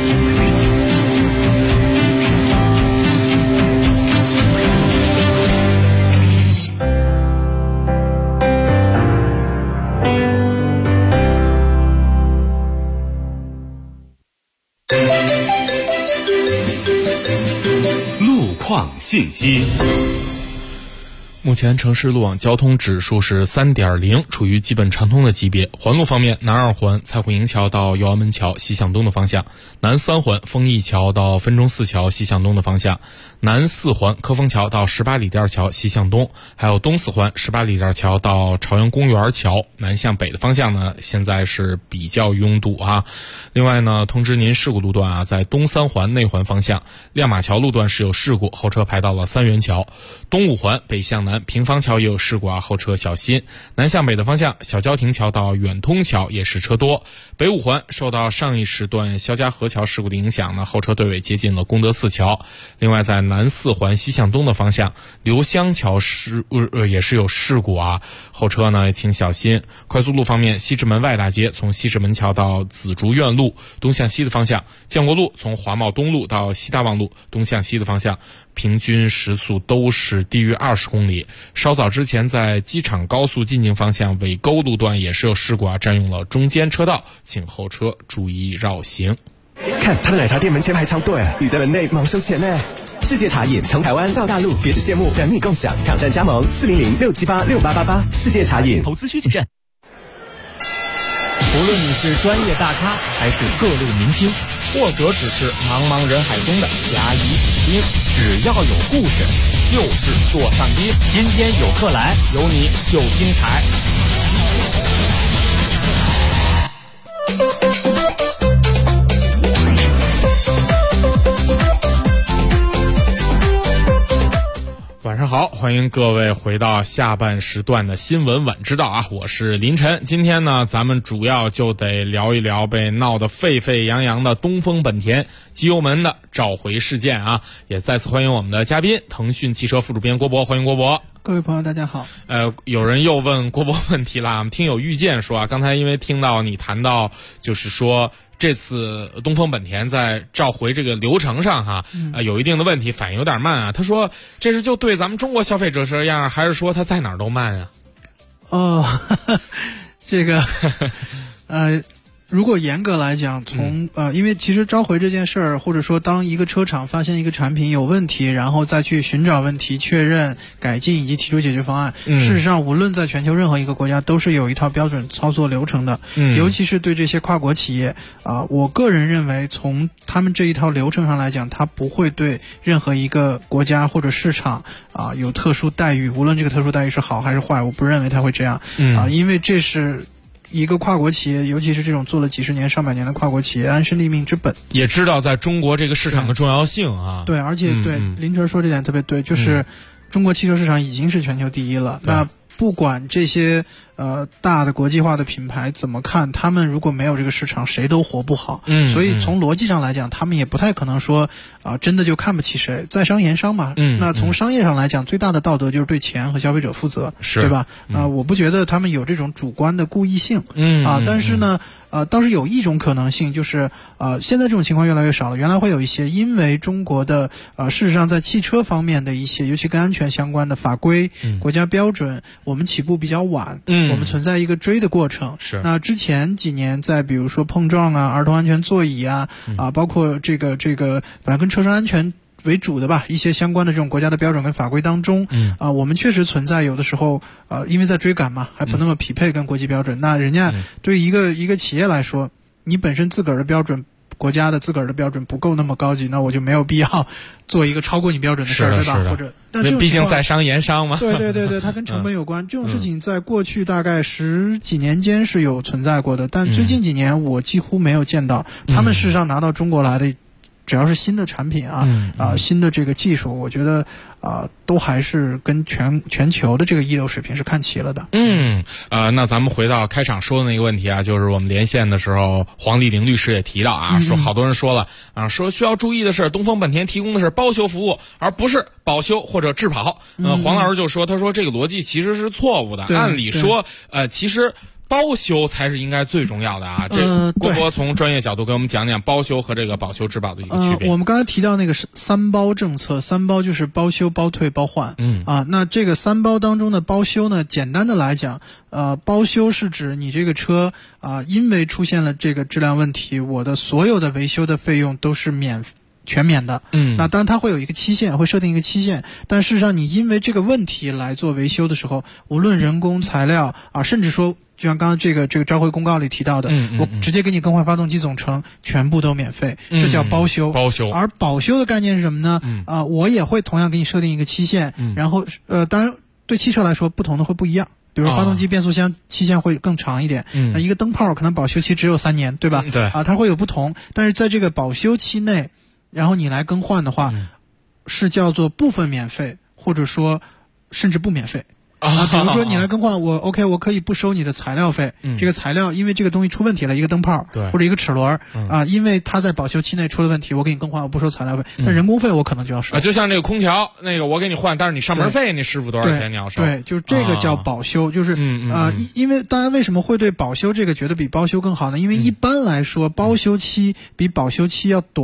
信息。 目前城市路网交通指数是3.0，处于基本畅通的级别。环路方面，南2环蔡慧营桥到右安门桥西向东的方向，南3环丰益桥到分钟寺桥西向东的方向，南4环科丰桥到18里店桥西向东，还有东4环18里店桥到朝阳公园桥南向北的方向呢，现在是比较拥堵啊。另外呢，通知您事故路段啊，在东3环内环方向亮马桥路段是有事故，后车排到了三元桥。东5环北向南平房桥也有事故啊，后车小心。南向北的方向，小交亭桥到远通桥也是车多。北5环受到上一时段肖家河桥事故的影响呢，后车队尾接近了功德寺桥。另外在南4环西向东的方向，刘湘桥也是有事故啊，后车呢请小心。快速路方面，西直门外大街从西直门桥到紫竹院路东向西的方向，建国路从华贸东路到西大望路东向西的方向， 平均时速都是低于20公里。稍早之前在机场高速进京方向尾沟路段也是有事故啊，占用了中间车道，请后车注意绕行。 看他的奶茶店门前排长队，你在门内忙收钱呢。世界茶饮从台湾到大陆，别只羡慕，等你共享，挑战加盟400-678-6888。世界茶饮， 投资需谨慎。无论你是专业大咖，还是各路明星， 或者只是茫茫人海中的甲乙丙丁，只要有故事，就是座上宾。今天有客来，有你就精彩。 晚上好，欢迎各位回到下半时段的新闻晚知道啊，我是林晨。今天呢，咱们主要就得聊一聊被闹得沸沸扬扬的东风本田机油门的召回事件啊。也再次欢迎我们的嘉宾，腾讯汽车副主编郭博，欢迎郭博。 各位朋友大家好。 有人又问郭博问题了，我们听友遇见说啊，刚才因为听到你谈到就是说这次东风本田在召回这个流程上哈，有一定的问题，反应有点慢啊。他说这是就对咱们中国消费者这样，还是说他在哪儿都慢啊？ 这个如果严格来讲，因为其实召回这件事儿，或者说当一个车厂发现一个产品有问题，然后再去寻找问题、确认、改进以及提出解决方案，事实上无论在全球任何一个国家都是有一套标准操作流程的。尤其是对这些跨国企业我个人认为从他们这一套流程上来讲，它不会对任何一个国家或者市场有特殊待遇，无论这个特殊待遇是好还是坏，我不认为它会这样因为这是一个跨国企业，尤其是这种做了几十年上百年的跨国企业，安身立命之本， 也知道在中国这个市场的重要性啊。 对，而且对林晨说这点特别对，就是中国汽车市场已经是全球第一了。那不管这些大的国际化的品牌怎么看，他们如果没有这个市场，谁都活不好。所以从逻辑上来讲，他们也不太可能说真的就看不起谁，在商言商嘛。那从商业上来讲，最大的道德就是对钱和消费者负责，对吧？我不觉得他们有这种主观的故意性。但是呢，倒是有一种可能性，就是现在这种情况越来越少了。原来会有一些，因为中国的事实上在汽车方面的一些，尤其跟安全相关的法规、国家标准，我们起步比较晚，我们存在一个追的过程。 是。 那之前几年，在比如说碰撞儿童安全座椅包括这个本来跟车身安全为主的吧，一些相关的这种国家的标准跟法规当中，我们确实存在有的时候，因为在追赶嘛，还不那么匹配跟国际标准。那人家对于一个企业来说，你本身自个儿的标准，国家的自个儿的标准不够那么高级，那我就没有必要做一个超过你标准的事儿，对吧？或者，那这种毕竟在商言商嘛。 对，它跟成本有关。这种事情在过去大概10几年间是有存在过的，但最近几年我几乎没有见到。他们事实上拿到中国来的，只要是新的产品新的这个技术，我觉得都还是跟全球的这个一流水平是看齐了的。 那咱们回到开场说的那个问题啊，就是我们连线的时候，黄丽玲律师也提到说好多人说了说需要注意的是，东风本田提供的是包修服务，而不是保修或者质保。黄老师就说，他说这个逻辑其实是错误的。按理说，其实包修才是应该最重要的啊！这郭博从专业角度给我们讲讲包修和这个保修质保的一个区别。 我们刚才提到那个3包政策，3包就是包修、包退、包换。那这个3包当中的包修呢，简单的来讲，包修是指你这个车因为出现了这个质量问题，我的所有的维修的费用都是全免的。那当然它会有一个期限，会设定一个期限，但事实上你因为这个问题来做维修的时候，无论人工材料甚至说就像刚刚这个召回公告里提到的，我直接给你更换发动机总成，全部都免费，这叫包修。而保修的概念是什么呢？我也会同样给你设定一个期限，然后当然对汽车来说不同的会不一样。比如发动机、变速箱期限会更长一点，一个灯泡可能保修期只有3年，对吧？ 对它会有不同，但是在这个保修期内，然后你来更换的话，是叫做部分免费，或者说甚至不免费。比如说你来更换，我可以不收你的材料费。这个材料因为这个东西出问题了，一个灯泡或者一个齿轮因为它在保修期内出了问题，我给你更换，我不收材料费，但人工费我可能就要收。 就像这个空调，那个我给你换，但是你上门费那师傅多少钱你要收？ 对，就是这个叫保修，就是因为大家为什么会对保修这个觉得比包修更好呢？因为一般来说包修期比保修期要短。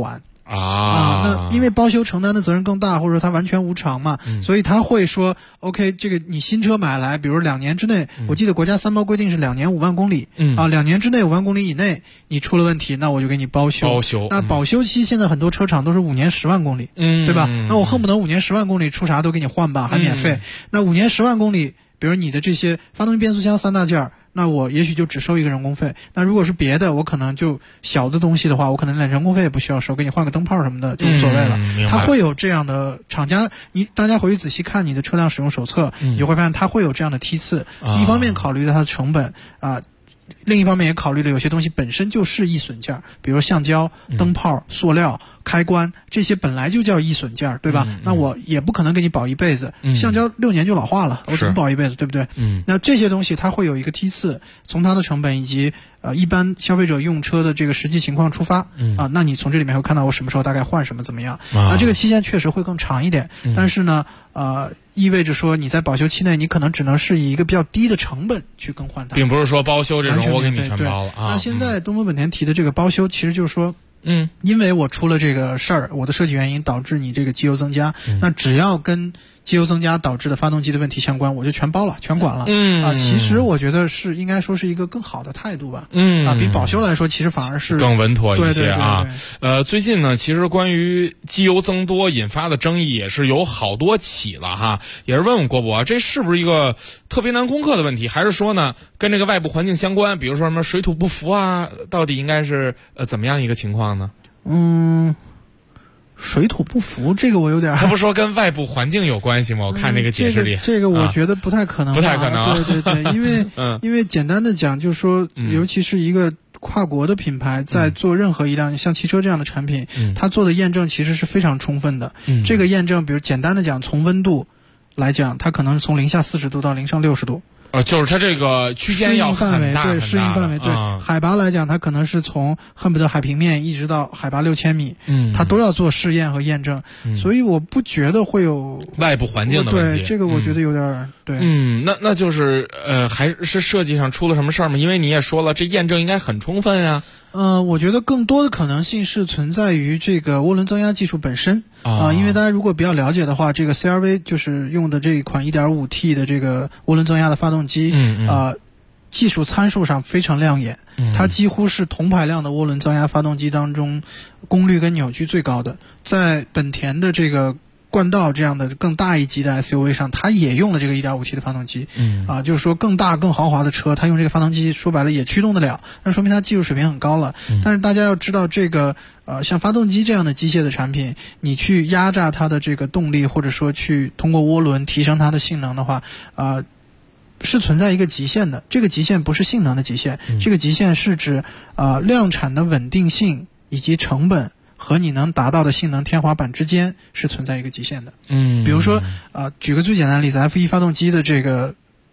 那因为包修承担的责任更大，或者说它完全无偿嘛，所以他会说 OK， 这个你新车买来，比如2年之内，我记得国家三包规定是2年5万公里，2年之内5万公里以内你出了问题，那我就给你包修。那保修期现在很多车厂都是5年10万公里，对吧？那我恨不得5年10万公里出啥都给你换吧，还免费。那5年10万公里，比如你的这些发动机、变速箱3大件，那我也许就只收一个人工费。那如果是别的，我可能就小的东西的话，我可能连人工费也不需要收，给你换个灯泡什么的就无所谓了。它会有这样的厂家，大家回去仔细看你的车辆使用手册，你就会发现它会有这样的梯次。一方面考虑到它的成本另一方面也考虑了有些东西本身就是易损件，比如橡胶、灯泡、塑料、开关，这些本来就叫易损件，对吧？那我也不可能给你保一辈子，橡胶6年就老化了，我怎么保一辈子，对不对？那这些东西它会有一个梯次，从它的成本以及一般消费者用车的这个实际情况出发那你从这里面会看到我什么时候大概换什么怎么样。那这个期限确实会更长一点，但是呢意味着说你在保修期内你可能只能是以一个比较低的成本去更换它， 并不是说包修这种我给你全包了那现在东风本田提的这个包修其实就是说因为我出了这个事儿，我的设计原因导致你这个机油增加，那只要跟机油增加导致的发动机的问题相关，我就全包了，全管了。其实我觉得是应该说是一个更好的态度吧。比保修来说，其实反而是更稳妥一些啊。 对最近呢，其实关于机油增多引发的争议也是有好多起了哈，也是问问郭博，这是不是一个特别难攻克的问题，还是说呢跟这个外部环境相关？比如说什么水土不服啊，到底应该是怎么样一个情况呢？ 水土不服这个我有点， 他不说跟外部环境有关系吗？我看这个解释里， 这个我觉得不太可能， 不太可能。 对，因为简单的讲，就是说，尤其是一个跨国的品牌在做任何一辆像汽车这样的产品，它做的验证其实是非常充分的。这个验证，比如简单的讲，从温度来讲，它可能从零下40度到零上60度。 就是它这个区间要很大， 对，适应范围，对，海拔来讲，它可能是从恨不得海平面一直到海拔6000米，它都要做试验和验证，所以我不觉得会有外部环境的问题。 对，这个我觉得有点对。 那就是还是设计上出了什么事儿吗？因为你也说了，这验证应该很充分呀。 我觉得更多的可能性是存在于这个涡轮增压技术本身因为大家如果比较了解的话，这个 CR-V 就是用的这一款 1.5T 的这个涡轮增压的发动机，技术参数上非常亮眼，它几乎是同排量的涡轮增压发动机当中功率跟扭矩最高的，在本田的这个冠道这样的更大一级的 SUV 上，它也用了这个 1.5T 的发动机，就是说更大更豪华的车，它用这个发动机说白了也驱动得了，那说明它技术水平很高了。但是大家要知道，这个像发动机这样的机械的产品，你去压榨它的这个动力，或者说去通过涡轮提升它的性能的话，是存在一个极限的。这个极限不是性能的极限，这个极限是指量产的稳定性以及成本和你能达到的性能天花板之间是存在一个极限的。比如说举个最简单的例子 ，F1 发动机的这个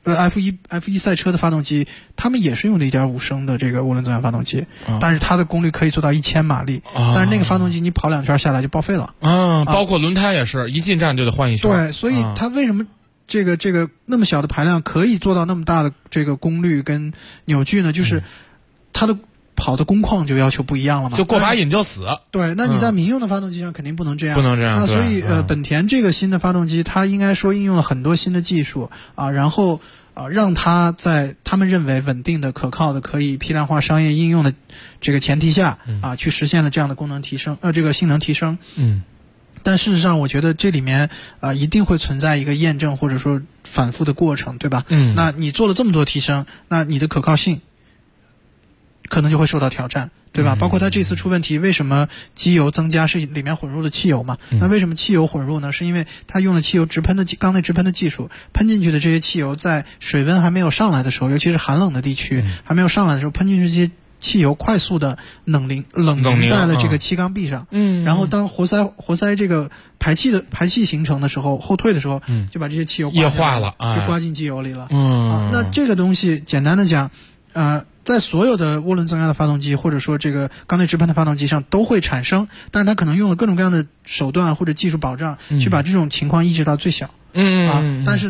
F1 赛车的发动机，他们也是用的 1.5 升的这个涡轮增压发动机，但是它的功率可以做到1000马力，但是那个发动机你跑2圈下来就报废了。 包括轮胎也是一进站就得换一圈。 对，所以它为什么这个那么小的排量可以做到那么大的这个功率跟扭矩呢？就是它的跑的工况就要求不一样了嘛， 就过把瘾就死。 对，那你在民用的发动机上肯定不能这样， 不能这样。 那所以本田这个新的发动机，它应该说应用了很多新的技术然后让它在他们认为稳定的、可靠的、可以批量化商业应用的这个前提下去实现了这样的功能提升，这个性能提升。但事实上，我觉得这里面一定会存在一个验证或者说反复的过程，对吧？那你做了这么多提升，那你的可靠性可能就会受到挑战，对吧？包括它这次出问题，为什么机油增加是里面混入了汽油嘛？那为什么汽油混入呢？是因为它用了汽油直喷的缸内直喷的技术，喷进去的这些汽油在水温还没有上来的时候，尤其是寒冷的地区还没有上来的时候，喷进去这些汽油快速的冷凝在了这个气缸壁上，然后当活塞这个排气形成的时候，后退的时候，就把这些汽油液化了， 就刮进机油里了。那这个东西简单的讲，在所有的涡轮增压的发动机或者说这个缸内直喷的发动机上都会产生，但是它可能用了各种各样的手段或者技术保障去把这种情况抑制到最小。但是呢，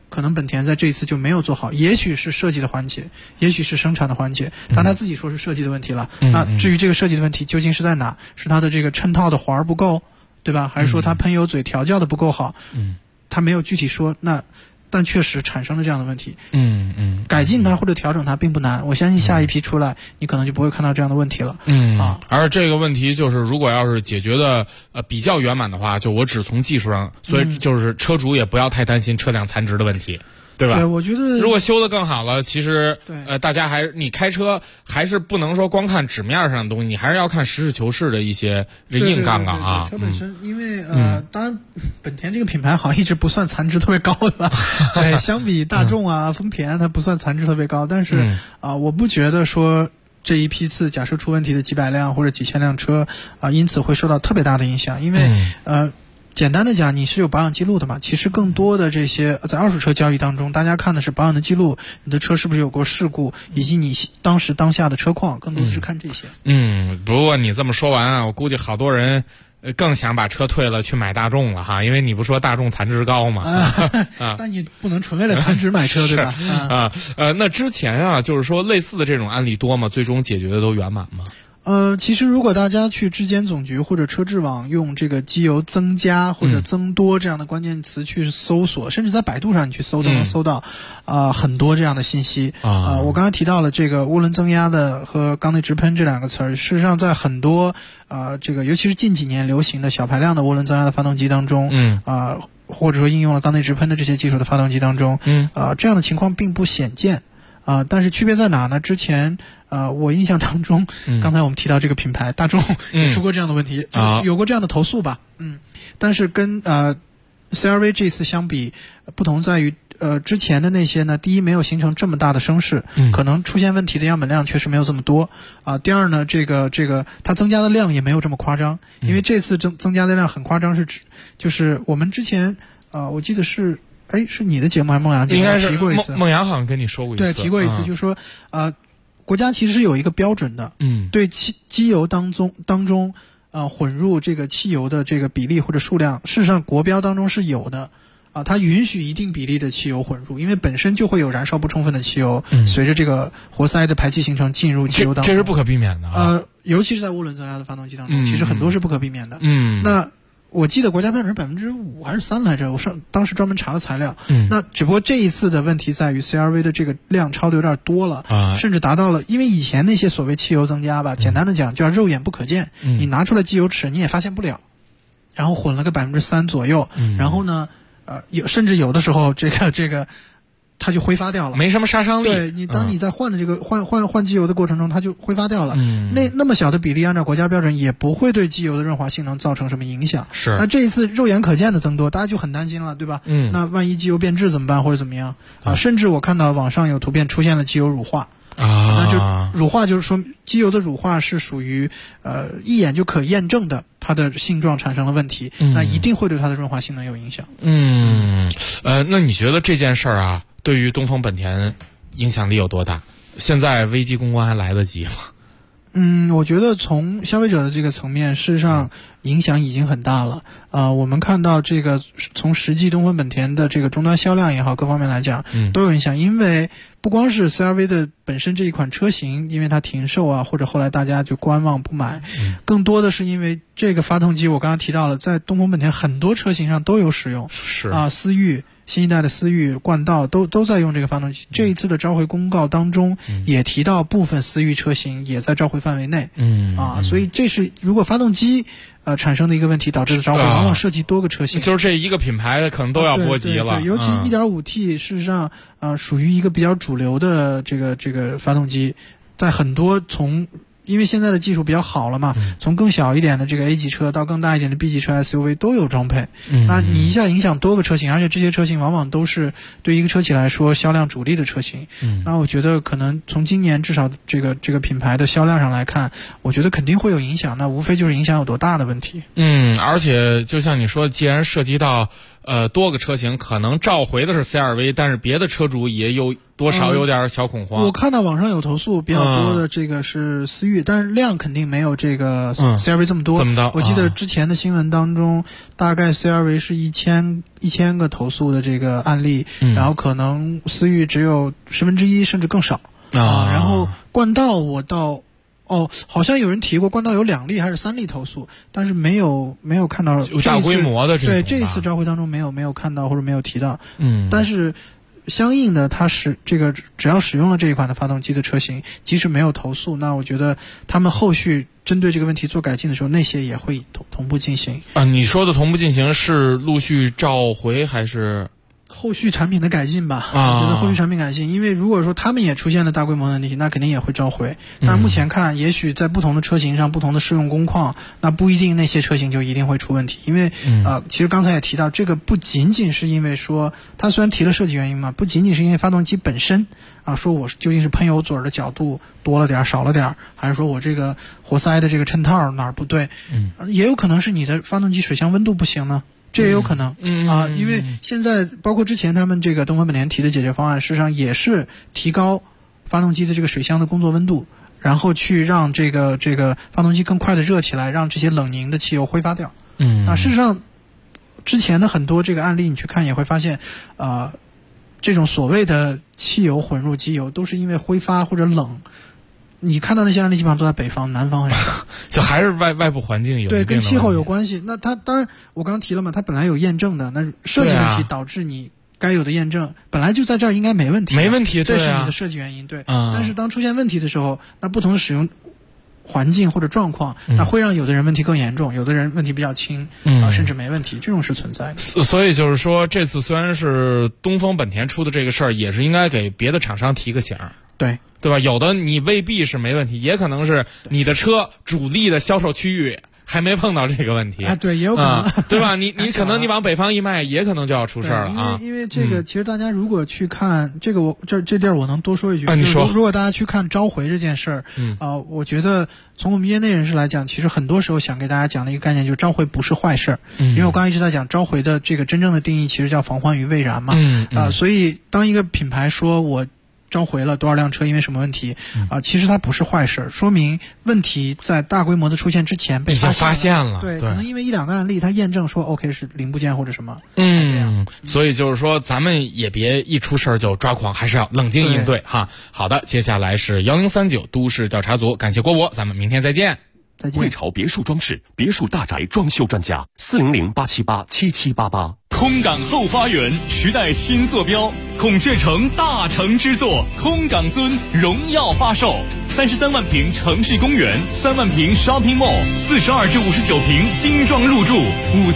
可能本田在这一次就没有做好，也许是设计的环节，也许是生产的环节，但他自己说是设计的问题了。那至于这个设计的问题究竟是在哪？是他的这个衬套的环不够，对吧？还是说他喷油嘴调教的不够好？他没有具体说。但确实产生了这样的问题。改进它或者调整它并不难，我相信下一批出来，你可能就不会看到这样的问题了。 而这个问题就是，如果要是解决的比较圆满的话，就我只从技术上，所以就是车主也不要太担心车辆残值的问题。对吧？ 对，我觉得如果修得更好了，其实大家你开车还是不能说光看纸面上的东西，你还是要看实事求是的一些硬杠杠啊。 车本身，因为当然本田这个品牌好像一直不算残值特别高的，对，相比大众啊、丰田，它不算残值特别高，但是我不觉得说这一批次假设出问题的几百辆或者几千辆车因此会受到特别大的影响，因为简单的讲，你是有保养记录的嘛？其实更多的这些在二手车交易当中，大家看的是保养的记录，你的车是不是有过事故，以及你当下的车况，更多的是看这些。 不过你这么说完啊，我估计好多人更想把车退了去买大众了哈，因为你不说大众残值高嘛。 但你不能纯为了残值买车，对吧？ 那之前啊，就是说类似的这种案例多吗？最终解决的都圆满吗？ 其实如果大家去质检总局或者车质网用这个机油增加或者增多这样的关键词去搜索，甚至在百度上你去搜都能搜到很多这样的信息。我刚才提到了这个涡轮增压的和缸内直喷这两个词儿，事实上在很多这个尤其是近几年流行的小排量的涡轮增压的发动机当中，或者说应用了缸内直喷的这些技术的发动机当中，这样的情况并不鲜见。但是区别在哪呢？之前我印象当中，刚才我们提到这个品牌大众也出过这样的问题，就有过这样的投诉吧。但是跟CR-V 这次相比，不同在于之前的那些呢，第一没有形成这么大的声势，可能出现问题的样本量确实没有这么多第二呢，这个它增加的量也没有这么夸张，因为这次增加的量很夸张，是指就是我们之前我记得是你的节目还是孟阳节目？ 应该是提过一次。 孟阳好像跟你说过一次。 对，提过一次，就是说国家其实是有一个标准的，对机油当中混入这个汽油的这个比例或者数量，事实上国标当中是有的它允许一定比例的汽油混入，因为本身就会有燃烧不充分的汽油随着这个活塞的排气形成进入机油当中， 这是不可避免的尤其是在涡轮增压的发动机当中，其实很多是不可避免的。那我记得国家标准是5%还是3%来着，我当时专门查了材料。那只不过这一次的问题在于 CR-V 的这个量超的有点多了甚至达到了，因为以前那些所谓汽油增加吧，简单的讲叫肉眼不可见，你拿出来机油尺你也发现不了，然后混了个3%左右，然后呢甚至有的时候这个它就挥发掉了， 没什么杀伤力。 对，你当你在换的这个换机油的过程中，它就挥发掉了。那么小的比例，按照国家标准也不会对机油的润滑性能造成什么影响。 是。 那这一次肉眼可见的增多，大家就很担心了，对吧？那万一机油变质怎么办，或者怎么样甚至我看到网上有图片出现了机油乳化那就乳化就是说机油的乳化是属于一眼就可验证的，它的性状产生了问题，那一定会对它的润滑性能有影响。 那你觉得这件事儿对于东风本田影响力有多大？现在危机公关还来得及吗？ 我觉得从消费者的这个层面，事实上影响已经很大了。我们看到这个从实际东风本田的这个终端销量也好，各方面来讲都有影响。因为不光是 CR-V 的本身这一款车型，因为它停售或者后来大家就观望不买，更多的是因为这个发动机，我刚刚提到了，在东风本田很多车型上都有使用， 是思域。新一代的思域、冠道都在用这个发动机。这一次的召回公告当中也提到部分思域车型也在召回范围内。所以这是如果发动机产生的一个问题导致的召回，往往涉及多个车型， 就是这一个品牌的可能都要波及了。 对，尤其 1.5T 事实上属于一个比较主流的这个发动机，在很多因为现在的技术比较好了嘛，从更小一点的这个 A 级车到更大一点的 B 级车 SUV 都有装配。那你一下影响多个车型，而且这些车型往往都是对一个车企来说销量主力的车型。那我觉得可能从今年至少这个品牌的销量上来看，我觉得肯定会有影响。那无非就是影响有多大的问题。 而且就像你说，既然涉及到多个车型可能召回的是 CR-V， 但是别的车主也有多少有点小恐慌。 我看到网上有投诉比较多的这个是思域，但是量肯定没有这个 CR-V 这么多。我记得之前的新闻当中，大概 CR-V 是1000个投诉的这个案例，然后可能思域只有1/10甚至更少然后冠道我到好像有人提过冠道有2例还是3例投诉，但是没有看到有大规模的这种。 对，这一次召回当中没有看到或者没有提到。但是相应的，它是这个只要使用了这一款的发动机的车型，即使没有投诉，那我觉得他们后续针对这个问题做改进的时候，那些也会同步进行。 你说的同步进行是陆续召回还是？ 后续产品的改进吧，我觉得后续产品改进，因为如果说他们也出现了大规模的问题，那肯定也会召回。但是目前看，也许在不同的车型上、不同的适用工况，那不一定那些车型就一定会出问题。因为其实刚才也提到，这个不仅仅是因为说，它虽然提了设计原因嘛，不仅仅是因为发动机本身说我究竟是喷油嘴的角度多了点少了点，还是说我这个活塞的这个衬套哪儿不对，也有可能是你的发动机水箱温度不行呢。这也有可能因为现在包括之前他们这个东风本田提的解决方案，事实上也是提高发动机的这个水箱的工作温度，然后去让这个发动机更快的热起来，让这些冷凝的汽油挥发掉。事实上之前的很多这个案例你去看也会发现这种所谓的汽油混入机油都是因为挥发或者冷。你看到那些案例基本上都在北方，南方很少， 就还是外部环境有对，跟气候有关系。那它当然我刚提了嘛，它本来有验证的，那设计问题导致你该有的验证本来就在这儿应该没问题， 没问题， 这是你的设计原因，对。但是当出现问题的时候，那不同的使用环境或者状况，那会让有的人问题更严重，有的人问题比较轻甚至没问题，这种是存在的。 所以就是说，这次虽然是东风本田出的这个事儿，也是应该给别的厂商提个醒。对吧？有的你未必是没问题，也可能是你的车主力的销售区域还没碰到这个问题对，也有可能对吧？你可能你往北方一卖，也可能就要出事儿了因为这个其实大家如果去看这个，这地儿我能多说一句你说， 如果大家去看召回这件事儿我觉得从我们业内人士来讲，其实很多时候想给大家讲的一个概念就是召回不是坏事儿因为我刚才一直在讲召回的这个真正的定义其实叫防患于未然嘛所以当一个品牌说我召回了多少辆车因为什么问题其实它不是坏事，说明问题在大规模的出现之前被发现了对，可能因为1-2个案例它验证说 OK 是零部件或者什么所以就是说咱们也别一出事就抓狂，还是要冷静应对哈。好的，接下来是1039都市调查组，感谢郭博，咱们明天再见。 汇潮别墅装饰，别墅大宅装修专家，400-878-7788。 空港后花园时代新坐标，孔雀城大成之作，空港尊荣耀发售，33万平城市公园，3万平 shopping mall，42至59平精装入住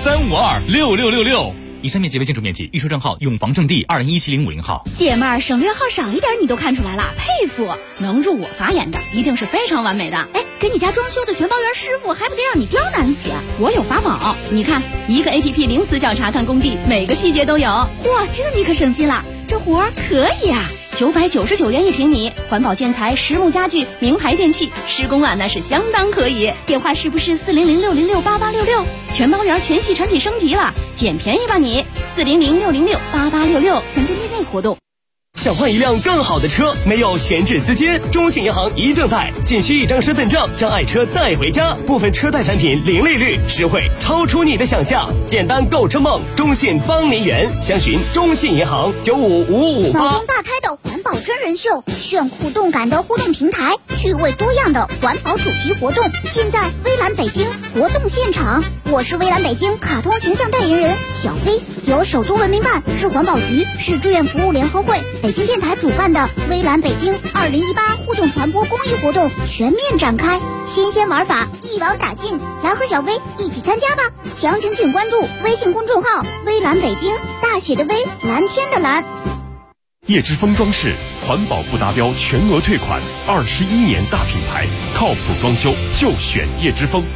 ，53526666。以上面积为建筑面积，预售证号永房证地2017050号。 姐妹儿，省略号少一点你都看出来了，佩服！能入我法眼的，一定是非常完美的。哎，给你家装修的全包圆师傅，还不得让你刁难死？我有法宝，你看，一个 APP 零死角查看工地，每个细节都有。嚯，这你可省心了，这活儿可以啊！999元1平米，环保建材、实木家具、名牌电器，施工啊那是相当可以。电话是不是400-606-8866？全包圆全系产品升级了，捡便宜吧你！400-606-8866，详见店内活动。 想换一辆更好的车，没有闲置资金，中信银行一证贷，仅需1张身份证，将爱车带回家。部分车贷产品零利率，实惠超出你的想象。简单购车梦，中信帮您圆。详询中信银行95558。 脑洞大开的环保真人秀，炫酷动感的互动平台，趣味多样的环保主题活动，现在微蓝北京活动现场。我是微蓝北京卡通形象代言人小飞，由首都文明办、市环保局、市志愿服务联合会、北京电台主办的微蓝北京2018互动传播公益活动全面展开，新鲜玩法一网打尽，来和小飞一起参加吧！详情请关注微信公众号微蓝北京，大写的微，蓝天的蓝。 叶之峰装饰，环保不达标全额退款，21年大品牌，靠谱装修就选叶之峰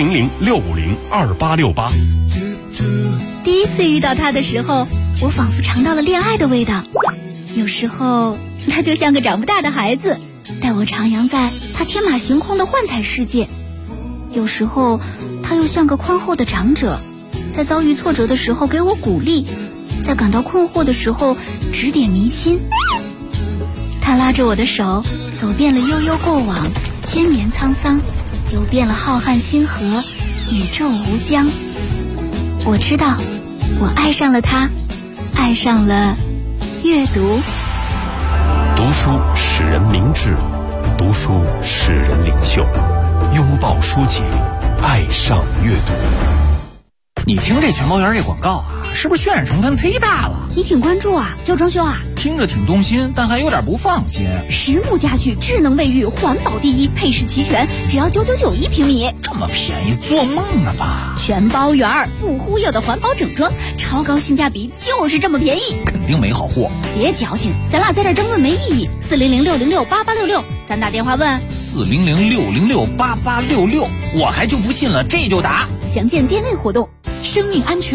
，400-650-2868。 第一次遇到他的时候，我仿佛尝到了恋爱的味道。有时候他就像个长不大的孩子，带我徜徉在他天马行空的幻彩世界；有时候他又像个宽厚的长者， 在遭遇挫折的时候给我鼓励，在感到困惑的时候指点迷津。他拉着我的手，走遍了悠悠过往，千年沧桑，游遍了浩瀚星河，宇宙无疆。我知道，我爱上了他，爱上了阅读。 读书使人明智，读书使人领袖。拥抱书籍，爱上阅读。 你听这全包园这广告啊，是不是渲染成分忒大了？ 你挺关注啊，要装修啊？ 听着挺动心，但还有点不放心。 实木家具，智能卫浴，环保第一，配饰齐全，只要9991平米。 这么便宜，做梦呢吧？ 全包园不忽悠的环保整装，超高性价比，就是这么便宜。 肯定没好货。 别矫情，咱俩在这争论没意义。400-606-8866，咱打电话问。 400-606-8866，我还就不信了，这就打。 详见店内活动。生命安全